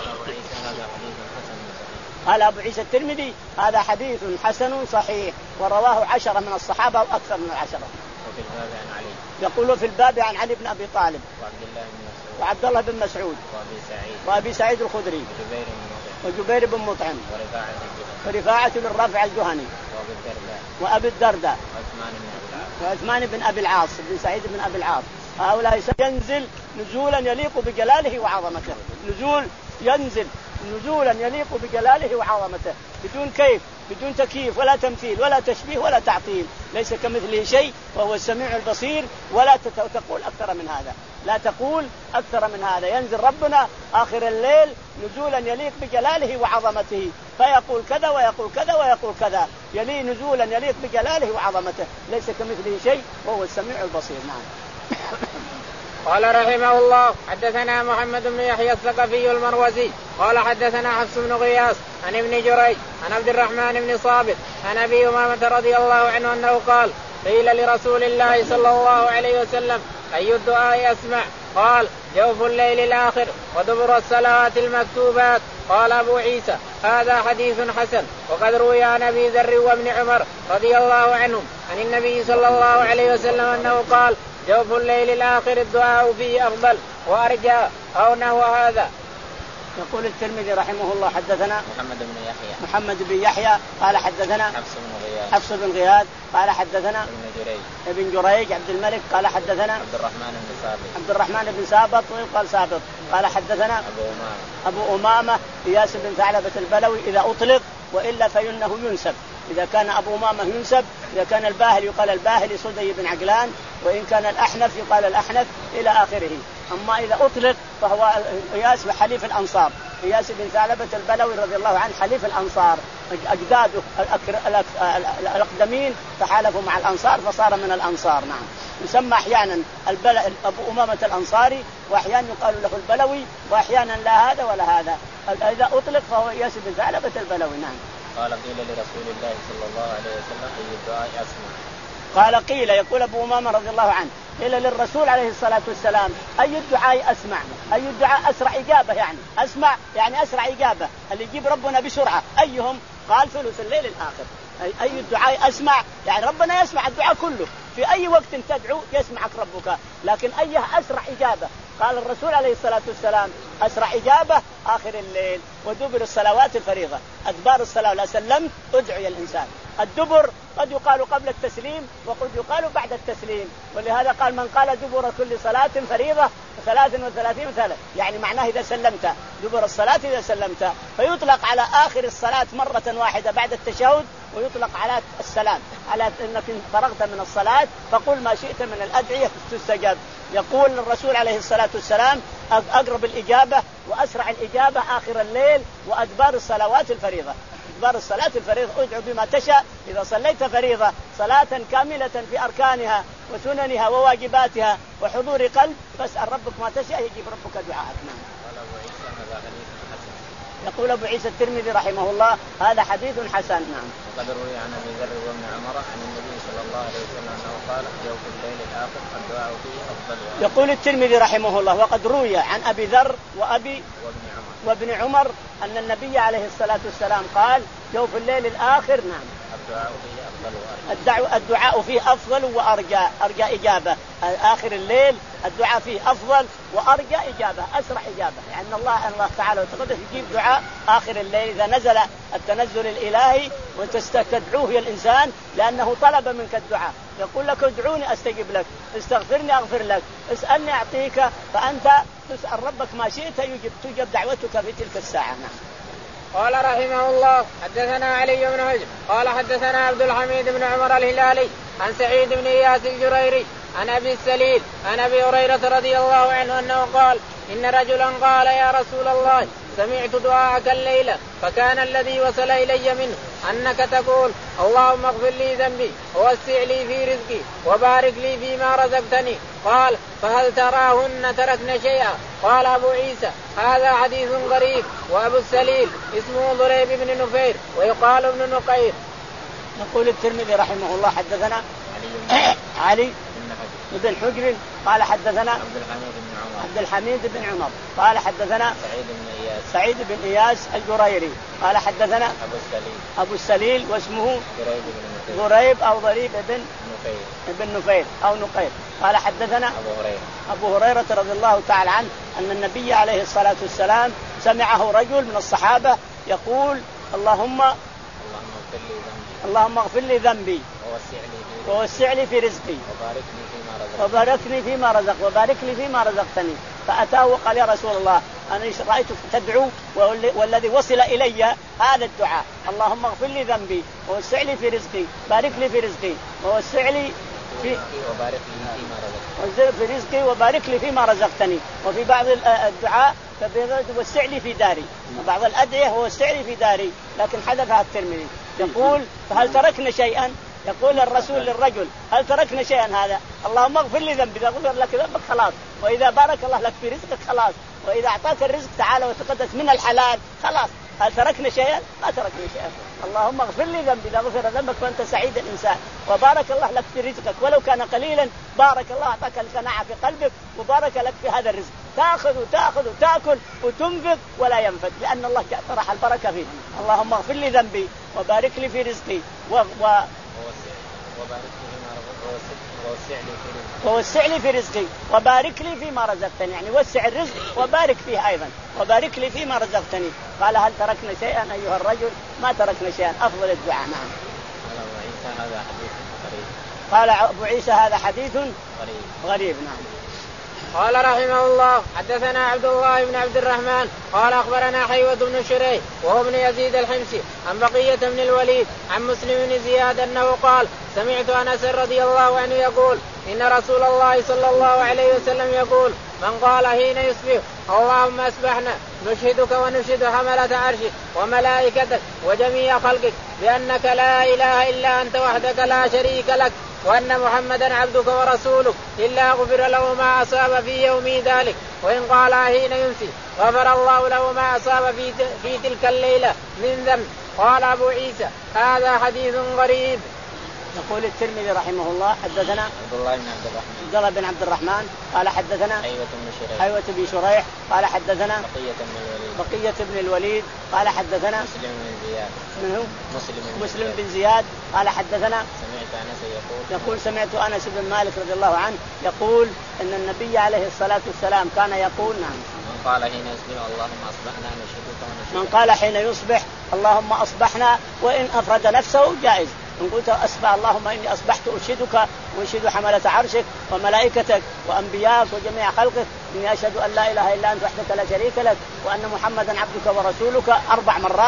قال أبو عيسى الترمذي: هذا حديث حسن صحيح، ورواه عشرة من الصحابة وأكثر من العشرة. وفي الباب عن علي. يقول في الباب عن علي بن أبي طالب وعبد الله بن مسعود وأبي سعيد وأبي سعيد الخدري وجبير وجبير بن مطعم بن مطعم ورفاعة ورفاعة بن رافع الجهني وأبي الدرداء وعثمان بن أبي العاص بن سعيد بن أبي العاص. هؤلاء ينزل نزولا يليق بجلاله وعظمته، نزول ينزل نزولا يليق بجلاله وعظمته، بدون كيف، بدون تكييف ولا تمثيل ولا تشبيه ولا تعطيل، ليس كمثله شيء وهو السميع البصير. ولا تقول أكثر من هذا، لا تقول أكثر من هذا. ينزل ربنا آخر الليل نزولا يليق بجلاله وعظمته، فيقول كذا ويقول كذا ويقول كذا، يلي نزولا يليق بجلاله وعظمته، ليس كمثله شيء وهو السميع البصير. نعم. قال رحمه الله: حدثنا محمد بن يحيى الثقفي المروزي قال حدثنا حفص بن غياث عن ابن جريج عن عبد الرحمن بن صابت عن ابي امامه رضي الله عنه انه قال: قيل لرسول الله صلى الله عليه وسلم: اي الدعاء اسمع؟ قال: جوف الليل الاخر ودبر الصلوات المكتوبات. قال ابو عيسى: هذا حديث حسن. وقد روي عن ابي ذر وابن عمر رضي الله عنهم عن النبي صلى الله عليه وسلم انه قال: جوف الليل الآخر الدعاء فيه أفضل وأرجى أو نحو هذا. يقول الترمذي رحمه الله: حدثنا محمد بن يحيى محمد بن يحيى قال حدثنا حفص بن غياث حفص بن غياث قال حدثنا ابن جريج ابن جريج عبد الملك قال حدثنا عبد الرحمن بن سابط عبد الرحمن بن سابط ويقال سابط قال حدثنا أبو أمامة أبو أمامة إياس بن ثعلبة البلوي إذا أطلق، وإلا فإنه ينسب. إذا كان أبو أمامة ينسب، إذا كان الباهلي يقال الباهلي صدي بن عقلان، وإن كان الأحنف يقال الأحنف إلى آخره. أما إذا أطلق فهو إياس حليف الأنصار، إياس بن ثعلبة البلوي رضي الله عنه حليف الأنصار، أجداده الأقدمين تحالفوا مع الأنصار فصار من الأنصار. نعم. يسمى أحيانا أبو أمامة الأنصاري، وأحيانا يقال له البلوي، وأحيانا لا هذا ولا هذا. إذا أطلق فهو إياس بن ثعلبة البلوي. نعم. قال: قيل لرسول الله صلى الله عليه وسلم: أي الدعاء أسمع؟ قال: قيل، يقول أبو أمامة رضي الله عنه، قيل للرسول عليه الصلاة والسلام: أي الدعاء أسمع؟ أي الدعاء أسرع إجابة؟ يعني أسمع يعني أسرع إجابة، اللي يجيب ربنا بسرعة. أيهم؟ قال: ثلث الليل الآخر. أي الدعاء أسمع يعني ربنا يسمع الدعاء كله، في أي وقت تدعو يسمعك ربك، لكن أيها أسرع إجابة؟ قال الرسول عليه الصلاة والسلام: أسرع إجابة آخر الليل ودبر الصلوات الفريضة. أدبار الصلاة لا سلمت ادعو يا الإنسان. الدبر قد يقال قبل التسليم وقد يقال بعد التسليم، ولهذا قال: من قال دبر كل صلاة فريضة ثلاث وثلاثين مثلا، يعني معناه إذا سلمت، دبر الصلاة إذا سلمت. فيطلق على آخر الصلاة مرة واحدة بعد التشهد، ويطلق على السلام، على أنك فرغت من الصلاة فقل ما شئت من الأدعية تستجاب. يقول الرسول عليه الصلاة والسلام: أقرب الإجابة وأسرع الإجابة آخر الليل وأدبار الصلوات الفريضة. أدبار الصلاة الفريضة ادعو بما تشاء. إذا صليت فريضة صلاة كاملة في أركانها وسننها وواجباتها وحضور قلب فاسأل ربك ما تشاء يجيب ربك دعاءك. يقول أبو عيسى الترمذي رحمه الله هذا حديث حسن. نعم. وقد روي عن أبي ذر وابن عمر عن النبي صلى الله عليه وسلم أنه قال جوف الليل الآخر الدعاء فيه أفضل. يقول الترمذي رحمه الله وقد روي عن أبي ذر وأبي وابن عمر أن النبي عليه الصلاة والسلام قال جوف الليل الآخر. نعم. الدعاء فيه أفضل وأرجى. الدعاء فيه أفضل وأرجى أرجى إجابة. آخر الليل الدعاء فيه أفضل وأرجى إجابة أسرع إجابة لأن يعني الله الله تعالى وتقدس يجيب دعاء آخر الليل إذا نزل التنزل الإلهي وتستدعوه يا الإنسان لأنه طلب منك الدعاء. يقول لك ادعوني أستجب لك استغفرني أغفر لك اسألني أعطيك فأنت تسأل ربك ما شئت يجب تجب دعوتك في تلك الساعة. نعم. قال رحمه الله حدثنا علي بن هجر قال حدثنا عبد الحميد بن عمر الهلالي عن سعيد بن إياس الجريري عن أبي السليل عن أبي هريرة رضي الله عنه أنه قال إن رجلا قال يا رسول الله سمعت دعاءك الليلة فكان الذي وصل إلي منه أنك تقول اللهم اغفر لي ذنبي ووسع لي في رزقي وبارك لي فيما رزقتني. قال فهل تراهن تركن شيئا؟ قال أبو عيسى هذا حديث غريب. وأبو السليل اسمه ضريب بن نفير ويقال ابن نقير. يقول الترمذي رحمه الله حدثنا علي بن حجر قال حدثنا عبد الحميد بن عمر قال حدثنا سعيد بن إياس سعيد بن إياس الجريري قال حدثنا أبو السليل أبو السليل واسمه ضريب أو ضريب بن بن نفير أو نقير قال حدثنا أبو هريرة أبو هريرة رضي الله تعالى عنه أن النبي عليه الصلاة والسلام سمعه رجل من الصحابة يقول اللهم اللهم اغفر لي ذنبي ووسع لي في رزقي وباركني فيما رزق وبارك لي فيما رزقتني. فأتاه وقال يا رسول الله أنا رأيتك تدعو والذي وصل إلي هذا الدعاء اللهم اغفر لي ذنبي ووسع لي في رزقي بارك لي في رزقي ووسع لي في في رزقي وبارك لي فيما رزقتني. وفي بعض الدعاء وسع لي في داري وبعض الأدعية وسع لي في داري لكن حذفها الترمذي. يقول فهل تركنا شيئا؟ يقول الرسول للرجل هل تركنا شيئا؟ هذا اللهم اغفر لي ذنبي إذا غفر لك ذنبك خلاص وإذا بارك الله لك في رزقك خلاص وإذا أعطاك الرزق تعالى وتقدس من الحلال خلاص. هل تركنا شيئا؟ ما تركنا شيئا. اللهم اغفر لي ذنبي إذا غفر ذنبك فأنت سعيد الإنسان وبارك الله لك في رزقك ولو كان قليلا بارك الله أعطاك القناعة في قلبك وبارك لك في هذا الرزق تأخذ وتأخذ وتأكل وتنفق ولا ينفد لأن الله طرح البركة فيه. اللهم اغفر لي ذنبي وبارك لي في رزقي و... و... ووسع لي في رزقي وبارك لي فيما رزقتني يعني وسع الرزق وبارك فيه أيضا وبارك لي فيما رزقتني. قال هل تركنا شيئا أيها الرجل؟ ما تركنا شيئا أفضل الدعاء. نعم. قال أبو عيسى هذا حديث غريب, غريب. نعم. قال رحمه الله حدثنا عبد الله بن عبد الرحمن قال أخبرنا حيوة بن شريح وهو ابن يزيد الحمصي عن بقية بن الوليد عن مسلم بن زياد أنه قال سمعت أنس رضي الله عنه يقول إن رسول الله صلى الله عليه وسلم يقول من قال حين يصبح اللهم أصبحنا نشهدك ونشهد حملة عرشك وملائكتك وجميع خلقك بأنك لا إله إلا أنت وحدك لا شريك لك وأن محمدا عبدك ورسولك إلا غفر له ما أصاب في يوم ذلك وإن قال حين يمسي غفر الله له ما أصاب في, في تلك الليلة من ذنب. قال أبو عيسى هذا حديث غريب. يقول الترمذي رحمه الله حدثنا عبد الله بن عبد الرحمن عبد الله بن عبد الرحمن قال حدثنا حيوة بن شريح حيوة بن شريح قال حدثنا بقية بن الوليد بقية بن الوليد قال حدثنا مسلم بن زياد منه مسلم, مسلم بن زياد قال حدثنا سمعت أنس يقول يقول سمعت أنس بن مالك رضي الله عنه يقول إن النبي عليه الصلاة والسلام كان يقول نعم من قال حين يصبح اللهم أصبحنا نشهدك ونشهد من قال حين يصبح اللهم أصبحنا وإن أفرد نفسه جائز. إن قلت أصبح اللهم إني أصبحت أشهدك وأشهد حملة عرشك وملائكتك وأنبياءك وجميع خلقك إني أشهد أن لا إله إلا أنت وحدك لا شريك لك وأن محمدا عبدك ورسولك أربع مرات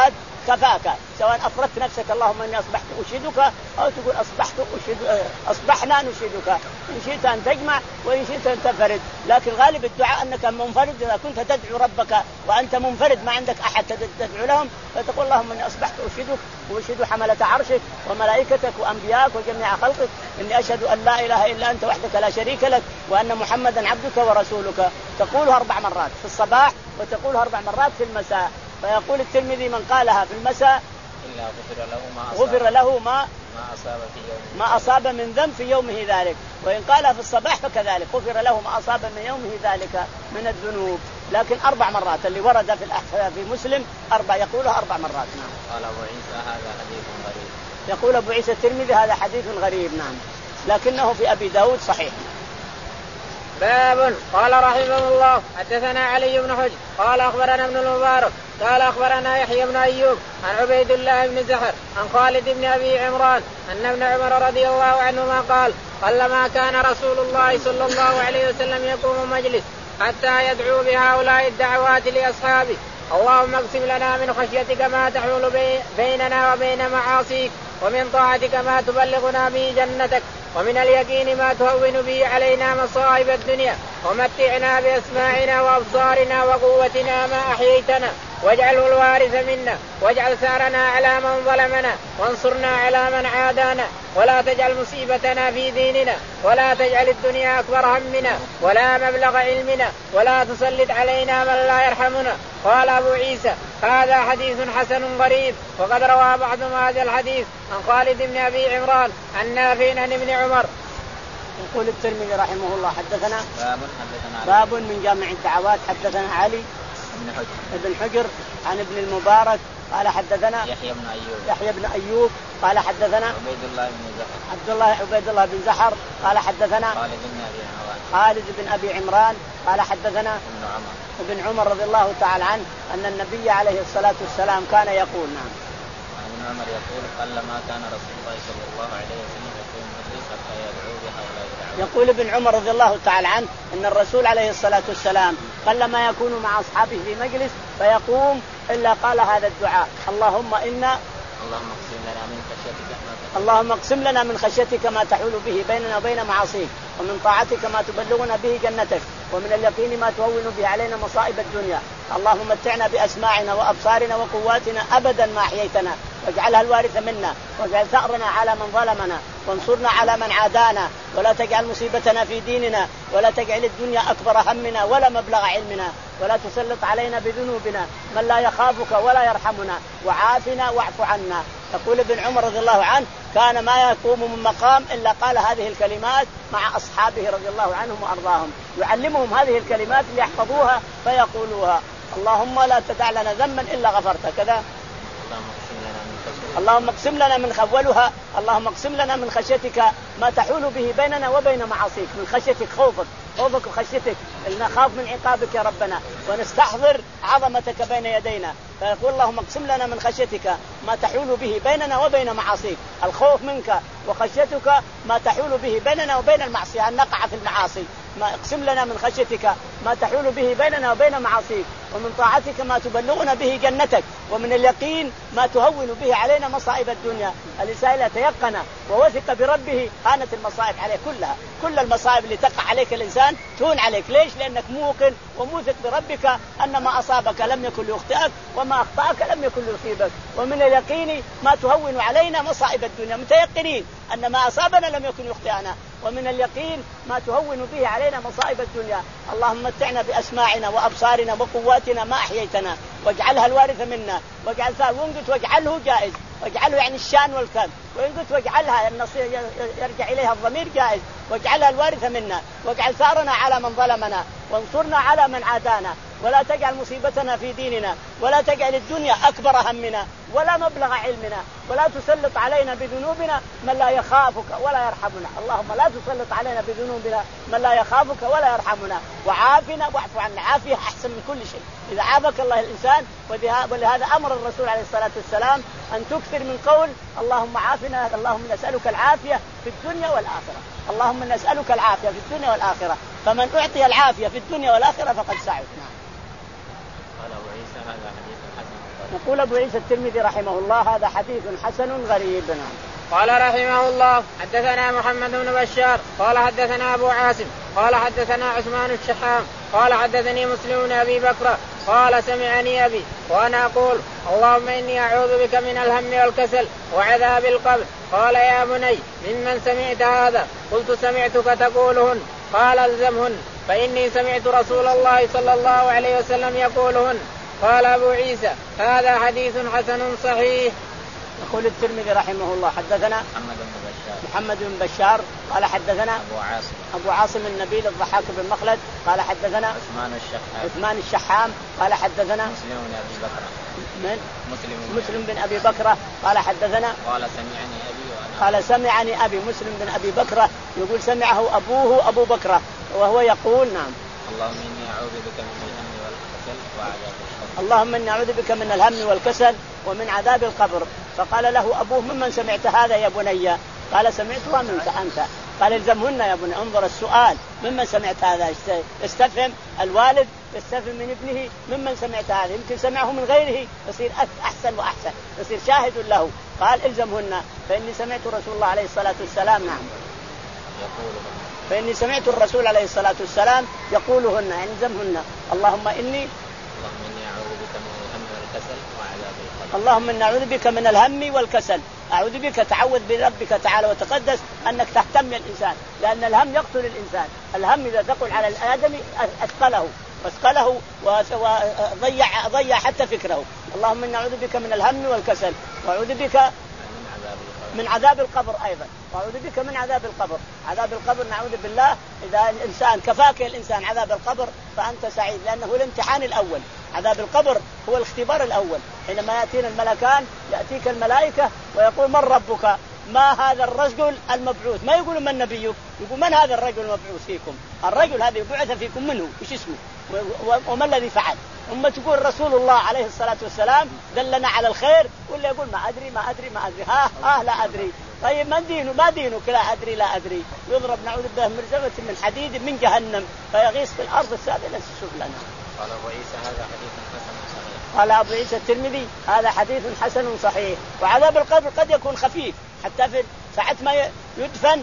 كفاك، سواء أفردت نفسك اللهم إني أصبحت أشهدك أو تقول أصبحت أشهد أصبحنا نشهدك، إن شئت أن تجمع وإن شئت أن تنفرد، لكن غالب الدعاء أنك منفرد. إذا كنت تدعو ربك وأنت منفرد ما عندك أحد تدعو لهم فتقول اللهم إني أصبحت أشهدك وأشهد حملة عرشك وملائكتك وأنبياءك وجميع خلقك إني أشهد أن لا إله إلا أنت وحدك لا شريك لك وأن محمدا عبدك ورسولك. تقولها أربع مرات في الصباح وتقولها أربع مرات في المساء. فيقول الترمذي من قالها في المساء إلا غفر له ما أصاب, غفر له ما ما أصاب في يومه ما أصاب من ذنب في يومه ذلك، وإن قالها في الصباح فكذلك غفر له ما أصاب من يومه ذلك من الذنوب. لكن أربع مرات اللي ورد في الأحاديث في مسلم أربع يقولها أربع مرات. نعم. قال أبو عيسى هذا حديث غريب. يقول أبو عيسى الترمذي هذا حديث غريب. نعم، لكنه في أبي داود صحيح. باب. قال رحمه الله حدثنا علي بن حجر قال أخبرنا ابن المبارك قال أخبرنا يحيى بن أيوب عن عبيد الله بن زهر عن خالد بن أبي عمران أن ابن عمر رضي الله عنهما قال قلما كان رسول الله صلى الله عليه وسلم يقوم مجلس حتى يدعو بهؤلاء الدعوات لأصحابه: اللهم اقسم لنا من خشيتك ما تحول بيننا وبين معاصيك، ومن طاعتك ما تبلغنا به جنتك، ومن اليقين ما تهون به علينا مصائب الدنيا، ومتعنا بأسماعنا وأبصارنا وقوتنا ما أحييتنا، واجعله الوارث منا، واجعل ثارنا على من ظلمنا، وانصرنا على من عادانا، ولا تجعل مصيبتنا في ديننا، ولا تجعل الدنيا أكبر همنا ولا مبلغ علمنا، ولا تسلط علينا من لا يرحمنا. قال أبو عيسى هذا حديث حسن غريب. وقد روى بعضهم هذا الحديث عن خالد بن أبي عمران عن نافع عن ابن عمر. يقول الترمذي رحمه الله حدثنا باب, حدثنا باب من جامع الدعوات. حدثنا علي بن حجر ابن حجر عن ابن المبارك قال حدثنا يحيى بن أيوب يحيى بن أيوب قال حدثنا عبيد الله بن زهر عبد الله عبيد الله بن زحر قال حدثنا خالد بن أبي عمران خالد بن أبي عمران قال حدثنا ابن عمر ابن عمر رضي الله تعالى عنه أن النبي عليه الصلاة والسلام كان يقول. نعم. ابن عمر يقول قلما كان رسول الله صلى الله عليه وسلم يقوم مجلس حتى يدعو بهؤلاء الدعوات. يقول ابن عمر رضي الله تعالى عنه أن الرسول عليه الصلاة والسلام قلما يكون مع أصحابه في مجلس فيقوم إلا قال هذا الدعاء: اللهم إنا اللهم اقسم لنا من خشيتك ما اللهم اقسم لنا من خشيتك ما تحول به بيننا وبين معاصيك، ومن طاعتك ما تبلغنا به جنتك، ومن اليقين ما تهون به علينا مصائب الدنيا. اللهم متعنا بأسماعنا وأبصارنا وقواتنا أبدا ما أحييتنا، واجعلها الوارث منا، واجعل ثأرنا على من ظلمنا، وانصرنا على من عادانا، ولا تجعل مصيبتنا في ديننا، ولا تجعل الدنيا أكبر همنا ولا مبلغ علمنا، ولا تسلط علينا بذنوبنا من لا يخافك ولا يرحمنا، وعافنا واعف عنا. يقول ابن عمر رضي الله عنه كان ما يقوم من مقام إلا قال هذه الكلمات مع أصحابه رضي الله عنهم وأرضاهم، يعلمهم هذه الكلمات ليحفظوها فيقولوها: اللهم لا تدع لنا ذنبا إلا غفرته كذا، اللهم اقسم لنا من خولها اللهم اقسم لنا من خشيتك ما تحول به بيننا وبين معاصيك، من خشيتك خوفك خوفك وخشيتك، نخاف من عقابك يا ربنا ونستحضر عظمتك بين يدينا. فيقول اللهم اقسم لنا من خشيتك ما تحول به بيننا وبين معاصيك، الخوف منك وخشيتك ما تحول به بيننا وبين المعصية، أن نقع في المعاصي. ما اقسم لنا من خشيتك ما تحول به بيننا وبين معاصيك، ومن طاعتك ما تبلغنا به جنتك، ومن اليقين ما تهون به علينا مصائب الدنيا. الإنسان إذا تيقن ووثق بربه هانت المصائب عليه كلها، كل المصائب اللي تقع عليك الإنسان تهون عليك. ليش؟ لأنك موقن وموثق بربك أن ما أصابك لم يكن ليخطئك وما أخطأك لم يكن ليصيبك. ومن اليقين ما تهون علينا مصائب الدنيا، متيقنين أن ما أصابنا لم يكن يخطئنا، ومن اليقين ما تهون به علينا مصائب الدنيا. اللهم متعنا بأسماعنا وأبصارنا وقواتنا ما أحييتنا، واجعلها الوارث منا، واجعل ثار وانقت واجعله جائز، واجعله يعني الشان والكذب، وإن قلت واجعلها النصير يرجع إليها الضمير جائز، واجعلها الوارث منا، واجعل ثارنا على من ظلمنا، وانصرنا على من عادانا، ولا تجعل مصيبتنا في ديننا، ولا تجعل الدنيا أكبر همنا ولا مبلغ علمنا، ولا تسلط علينا بذنوبنا من لا يخافك ولا يرحمنا. اللهم لا تسلط علينا بذنوبنا من لا يخافك ولا يرحمنا، وعافنا واعف عنا. عافية أحسن من كل شيء، إذا عافك الله الإنسان. ولهذا أمر الرسول عليه الصلاة والسلام أن تكثر من قول اللهم عافنا، اللهم نسألك العافية في الدنيا والآخرة، اللهم نسألك العافية في الدنيا والآخرة. فمن أعطي العافية في الدنيا والآخرة فقد سعد. قال أبو عيسى هذا حديث حسن يقول أبو عيسى الترمذي رحمه الله هذا حديث حسن غريب. قال رحمه الله حدثنا محمد بن بشار قال حدثنا أبو عاصم قال حدثنا عثمان الشحام قال حدثني مسلم بن أبي بكر قال سمعني أبي وأنا أقول اللهم إني أعوذ بك من الهم والكسل وعذاب القبر. قال يا بني ممن سمعت هذا؟ قلت سمعتك تقولهن. قال الزمهن فإني سمعت رسول الله صلى الله عليه وسلم يقولهن. قال أبو عيسى هذا حديث حسن صحيح. يقول الترمذي رحمه الله حدثنا محمد بن بشار محمد بن بشار قال حدثنا أبو عاصم أبو عاصم النبيل الضحاك بن مخلد قال حدثنا عثمان الشحام عثمان الشحام قال حدثنا مسلم بن أبي بكر من مسلم مسلم بن أبي بكر قال حدثنا قال سمعني أبي وأنا قال سمعني أبي. مسلم بن أبي بكر يقول سمعه أبوه أبو بكر وهو يقول نعم اللهم إني أعوذ بك من الهم والكسل وعذاب القبر. اللهم إني أعوذ بك من الهم والكسل ومن عذاب القبر. فقال له أبوه ممن سمعت هذا يا بني؟ قال سمعتها منك أنت. قال الزمهن يا بني. انظر السؤال ممن سمعت هذا؟ استفهم الوالد يستفهم من ابنه ممن سمعت هذا. يمكن سمعه من غيره يصير أحسن وأحسن يصير شاهد له. قال الزمهن فإني سمعت رسول الله عليه الصلاة والسلام نعم يقول فإني سمعت الرسول عليه الصلاة والسلام يقولهن يعني زمهن. اللهم إني اللهم إني أعوذ بك من الهم اللهم إني أعوذ بك من الهم والكسل وعذاب القبر. والكسل. أعوذ بك تعوذ بربك تعالى وتقدس أنك تهتم الإنسان لأن الهم يقتل الإنسان. الهم إذا ثقل على الآدمي أثقله وأثقله وضيع ضيع حتى فكره. اللهم إني أعوذ بك من الهم والكسل وأعوذ بك من عذاب القبر أيضا. وأعوذ بك من عذاب القبر. عذاب القبر نعوذ بالله. إذا الإنسان كفاك الإنسان عذاب القبر فأنت سعيد لأنه الامتحان الأول. عذاب القبر هو الاختبار الأول. حينما يأتينا الملكان يأتيك الملائكة ويقول من ربك؟ ما هذا الرجل المبعوث؟ ما يقول من نبيك؟ يقول من هذا الرجل المبعوث فيكم؟ الرجل هذا يبعث فيكم منه إيش اسمه وما الذي فعل؟ أما تقول رسول الله عليه الصلاة والسلام دلنا على الخير ولا يقول ما أدري ما أدري ما أدري ها ها لا أدري. طيب ما دينه ما دينك؟ لا أدري لا أدري. يضرب نعوذ بالله مرزبة من حديد من جهنم فيغيث في الأرض السابلة السفلى. قال أبو عيسى هذا حديث حسن صحيح. قال أبو عيسى الترمذي هذا حديث حسن صحيح. وعذاب القبر قد يكون خفيف حتى في ساعة ما يدفن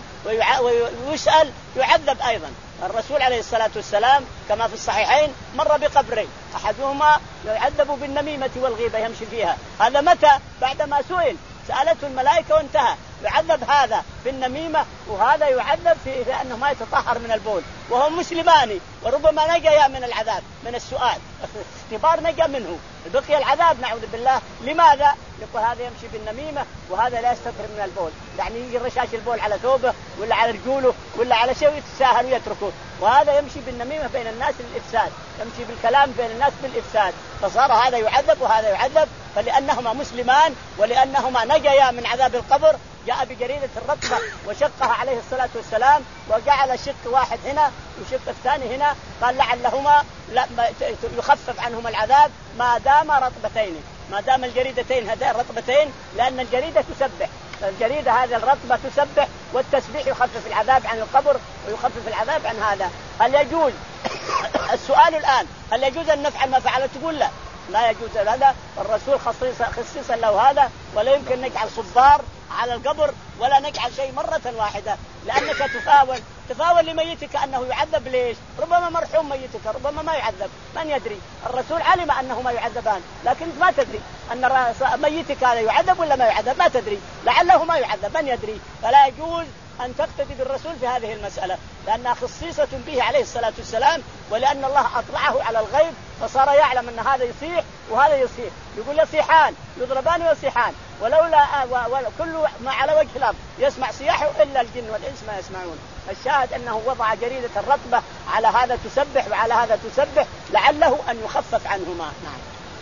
ويسأل يعذب أيضا. الرسول عليه الصلاة والسلام كما في الصحيحين مر بقبرين أحدهما يعذب بالنميمة والغيبة يمشي فيها. هذا متى؟ بعدما سئل سألته الملائكة وانتهى. يعذب هذا بالنميمة وهذا يعذب في لأنه ما يتطهر من البول وهو مسلمان وربما نجا من العذاب من السؤال اختبار نجا منه بقي العذاب نعوذ بالله. لماذا؟ يقول هذا يمشي بالنميمة وهذا لا يستطهر من البول. يعني يجي رشاش البول على ثوبه ولا على رجوله ولا على شيء يتساهل ويتركه. وهذا يمشي بالنميمة بين الناس للإفساد. يمشي بالكلام بين الناس بالإفساد. فصار هذا يعذب وهذا يعذب. فلأنهما مسلمان ولأنهما نجيا من عذاب القبر جاء بجريدة الرطبة وشقها عليه الصلاة والسلام وجعل شق واحد هنا وشق الثاني هنا. قال لعلهما لا يخفف عنهما العذاب ما دام رطبتين ما دام الجريدتين هذين رطبتين لأن الجريدة تسبح. الجريدة هذه الرطبة تسبح والتسبيح يخفف العذاب عن القبر ويخفف العذاب عن هذا. هل يجوز السؤال الآن هل يجوز أن نفعل ما فعل؟ تقول لا لا يجوز هذا. الرسول خصيصا خصيصا له هذا ولا يمكن نجعل صبار على القبر ولا نجعل شيء مرة واحدة لأنك تفاول تفاول لميتك أنه يعذب. ليش؟ ربما مرحوم ميتك ربما ما يعذب من يدري. الرسول علم أنه ما يعذبان لكن ما تدري أن ميتك هذا يعذب ولا ما يعذب ما تدري لعله ما يعذب من يدري. فلا يجوز أن تقتدي بالرسول في هذه المسألة لأنها خصيصة به عليه الصلاة والسلام ولأن الله أطلعه على الغيب فصار يعلم أن هذا يصيح وهذا يصيح. يقول يصيحان يضربان ويصيحان ولولا كل ما على وجه الأرض يسمع صياحه إلا الجن والإنس ما يسمعون. الشاهد أنه وضع جريدة الرطبة على هذا تسبح وعلى هذا تسبح لعله أن يخفف عنهما. نعم.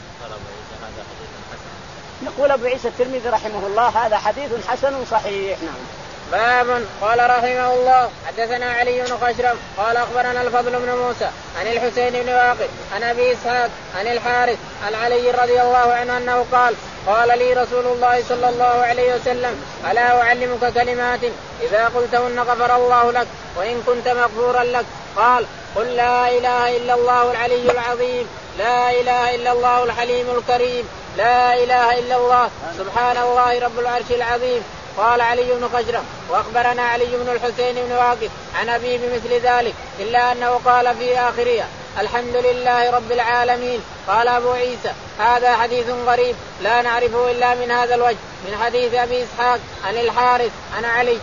يقول أبو عيسى الترمذي رحمه الله هذا حديث حسن صحيح. نعم. باب. قال رحمه الله حدثنا علي بن خشرم قال أخبرنا الفضل بن موسى عن الحسين بن واقد عن أبي إسحاق عن الحارث عن علي رضي الله عنه أنه قال قال لي رسول الله صلى الله عليه وسلم ألا أعلمك كلمات إذا قلتهن غفر الله لك وإن كنت مغفورا لك؟ قال قل لا إله إلا الله العلي العظيم لا إله إلا الله الحليم الكريم لا إله إلا الله سبحان الله رب العرش العظيم. قال علي بن خشرم وأخبرنا علي بن الحسين بن واقد عن أبي بمثل ذلك إلا أنه قال في آخرها الحمد لله رب العالمين. قال أبو عيسى هذا حديث غريب لا نعرفه إلا من هذا الوجه من حديث أبي إسحاق عن الحارث عن علي.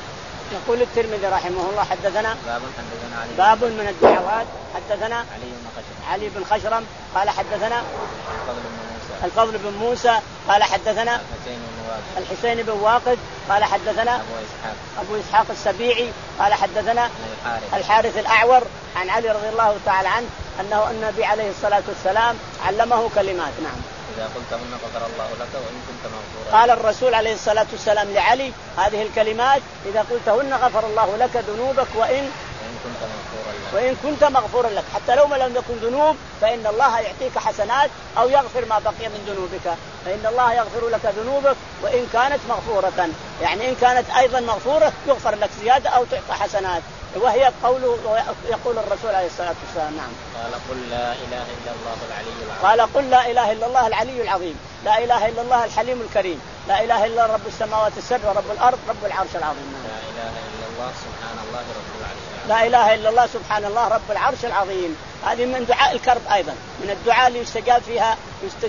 يقول الترمذي رحمه الله حدثنا باب حدثنا علي باب من الدعوات. حدثنا علي بن خشرم علي بن خشرم قال حدثنا الفضل بن موسى الفضل بن موسى قال حدثنا الحسين بن واقد الحسين بن واقد قال حدثنا أبو إسحاق أبو إسحاق السبيعي قال حدثنا الحارث الحارث الأعور عن علي رضي الله تعالى عنه أنه النبي عليه الصلاة والسلام علمه كلمات. نعم. إذا قلتهن غفر الله لك وإن كنت مغفورا. قال الرسول عليه الصلاة والسلام لعلي هذه الكلمات إذا قلتهن غفر الله لك ذنوبك وإن وإن كنت مغفورا لك وإن كنت مغفورا لك حتى لو ما لم يكن ذنوب فإن الله يعطيك حسنات أو يغفر ما بقي من ذنوبك فإن الله يغفر لك ذنوبك وإن كانت مغفورة يعني إن كانت أيضا مغفورة يغفر لك زيادة أو تعطى حسنات وهي قوله يقول الرسول عليه الصلاة والسلام. نعم. قال قل لا إله إلا الله العلي العظيم. قال قل لا إله إلا الله العلي العظيم لا إله إلا الله الحليم الكريم لا إله إلا رب السماوات السبع ورب الأرض رب العرش العظيم. لا إله إلا الله سبحان الله رب العرش العظيم. لا إله إلا الله سبحان الله رب العرش العظيم. هذه من دعاء الكرب أيضا من الدعاء اللي يستجاب فيها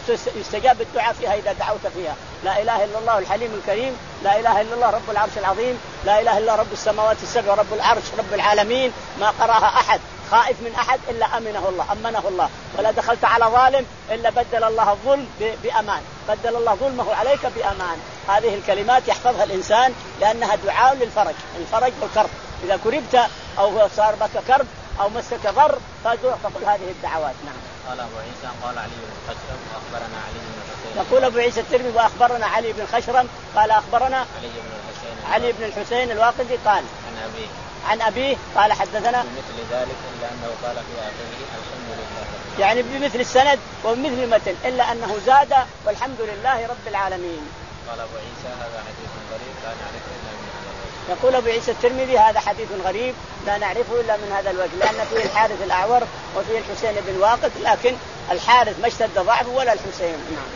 يستجاب الدعاء فيها إذا دعوت فيها. لا إله إلا الله الحليم الكريم لا إله إلا الله رب العرش العظيم لا إله إلا رب السماوات السبع ورب العرش رب العالمين. ما قرأها أحد خائف من أحد إلا أمنه الله أمنه الله ولا دخلت على ظالم إلا بدل الله الظلم بأمان بدل الله ظلمه عليك بأمان. هذه الكلمات يحفظها الإنسان لأنها دعاء للفرج الفرج والكرب إذا كربت أو صار بك كرب أو مسك ضر فقل هذه الدعوات. نعم. قال أبو عيسى قال علي بن خشرم وأخبرنا علي بن الحسين. يقول أبو عيسى الترمذي وأخبرنا علي بن خشرم قال أخبرنا علي بن الحسين علي بن الحسين الواقدي قال عن أبيه عن أبيه قال حدثنا بمثل ذلك إلا أنه قال في آخره الحمد لله يعني بمثل السند وبمثل المتن إلا أنه زاد والحمد لله رب العالمين. قال أبو عيسى هذا حديث غريب لا نعرفه إلا من هذا الوجه. يقول أبو عيسى الترمذي هذا حديث غريب لا نعرفه إلا من هذا الوجه لأن فيه الحارث الأعور وفيه الحسين بن واقد لكن الحارث ما اشتد ضعفه ولا الحسين. نعم.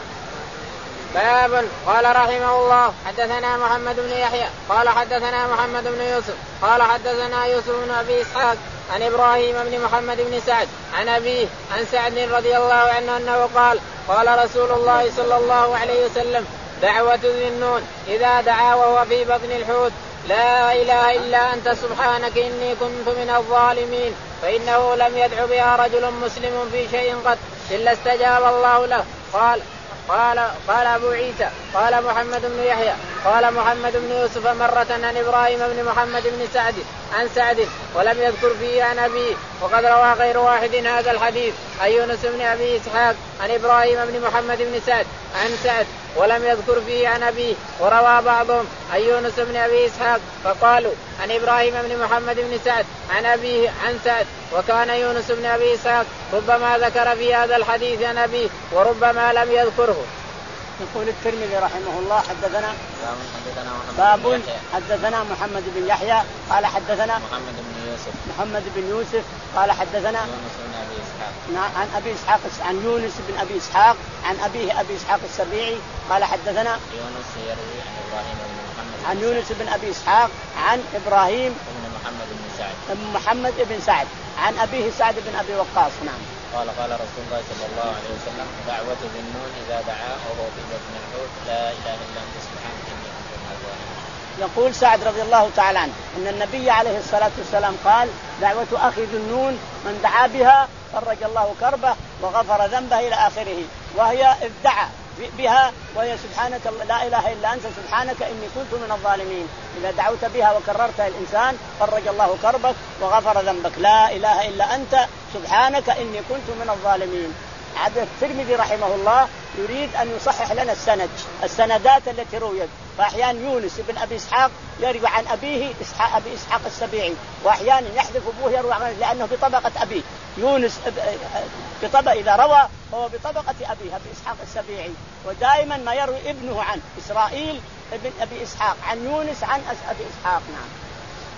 باب. قال رحمه الله حدثنا محمد بن يحيى قال حدثنا محمد بن يوسف قال حدثنا يوسف بن أبي إسحاق عن إبراهيم بن محمد بن سعد عن أبيه عن سعد رضي الله عنه أنه قال قال رسول الله صلى الله عليه وسلم دعوة ذي النون إذا دعا وهو في بطن الحوت لا إله إلا أنت سبحانك إني كنت من الظالمين فإنه لم يدع بها رجل مسلم في شيء قط إلا استجاب الله له. قال قال قال أبو عيسى قال محمد بن يحيى قال محمد بن يوسف مرة عن إبراهيم بن محمد بن سعد عن سعد ولم يذكر فيه عن أبيه وقد روى غير واحد هذا الحديث عن يونس بن أبي إسحاق عن إبراهيم بن محمد بن سعد عن سعد ولم يذكر فيه عن أبيه وروى بعضهم عن يونس بن أبي إسحاق فقالوا عن إبراهيم بن محمد بن سعد عن أبيه عن سعد وكان يونس بن أبي إسحاق ربما ذكر في هذا الحديث عن أبيه وربما لم يذكره. يقول الترمذي رحمه الله حدثنا باب حدثنا محمد بن يحيى قال حدثنا محمد بن يوسف محمد بن يوسف قال حدثنا يونس بن أبي إسحاق عن أبي إسحاق عن يونس بن أبي إسحاق عن أبيه أبي إسحاق السبيعي قال حدثنا يونس يروي عن إبراهيم بن محمد عن يونس بن أبي إسحاق عن إبراهيم بن محمد بن سعد بن محمد بن سعد عن أبيه سعد بن أبي وقاص. نعم. قال قال رسول الله صلى الله عليه وسلم دعوة ذي النون إذا دعا وهو في بطن الحوت لا إله إلا أنت سبحانك إني كنت من الظالمين. يقول سعد رضي الله تعالى عنه أن النبي عليه الصلاة والسلام قال دعوة أخي ذي النون من دعا بها فرج الله كربه وغفر ذنبه إلى آخره وهي ادعى بها وهي سبحانك لا إله إلا أنت سبحانك إني كنت من الظالمين. إذا دعوت بها وكررتها الإنسان فرج الله كربك وغفر ذنبك لا إله إلا أنت سبحانك إني كنت من الظالمين. عبد الترمذي رحمه الله يريد أن يصحح لنا السند السندات التي رويت فأحيانا يونس بن أبي إسحاق يروي عن أبيه إسحاق أبي إسحاق السبيعي وأحيانا يحذف أبوه يروي عنه لأنه بطبقة أبيه يونس بطبقة إذا روى هو بطبقة أبيه أبي إسحاق السبيعي ودائما ما يروي ابنه عن إسرائيل ابن أبي إسحاق عن يونس عن أبي إسحاق. نعم.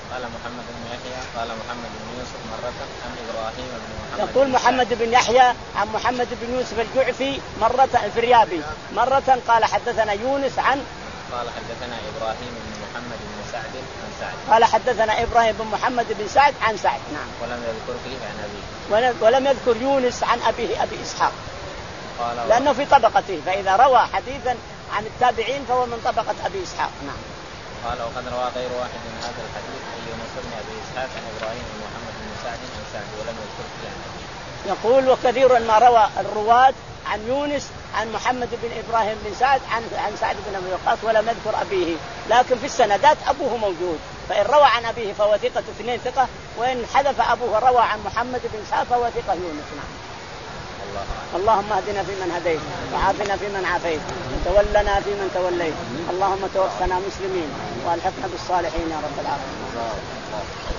قال محمد بن يحيى قال محمد بن يوسف مرة عن إبراهيم بن محمد. يقول محمد بن يحيى عن محمد بن يوسف الجعفي مرة الفريابي مرة قال حدثنا يونس عن قال حدثنا إبراهيم بن محمد بن سعد عن سعد. قال حدثنا إبراهيم بن محمد بن سعد عن سعد. نعم. ولم يذكر فيه عن أبيه. ولم يذكر يونس عن أبيه أبي إسحاق. قال لأنه في طبقته، فإذا روى حديثا عن التابعين فهو من طبقة أبي إسحاق. نعم. قال وقد روى غير واحد من هذا الحديث أن يونس بن أبي إسحاق عن إبراهيم بن محمد بن سعد عن سعد ولم يذكر فيه عن أبيه. يقول وكثيرا ما روى الرواة عن يونس عن محمد بن إبراهيم بن سعد عن عن سعد بن أبي وقاص ولم يذكر أبيه، لكن في السندات أبوه موجود، فإن روى عن أبيه فهو ثقة اثنين ثقة، وإن حذف أبوه روى عن محمد بن إسحاق فهو ثقة يونس. نعم. الله اللهم اهدنا فيمن هديت وعافنا فيمن عافيت وتولنا فيمن توليت، اللهم توفنا مسلمين والحقنا بالصالحين يا رب العالمين.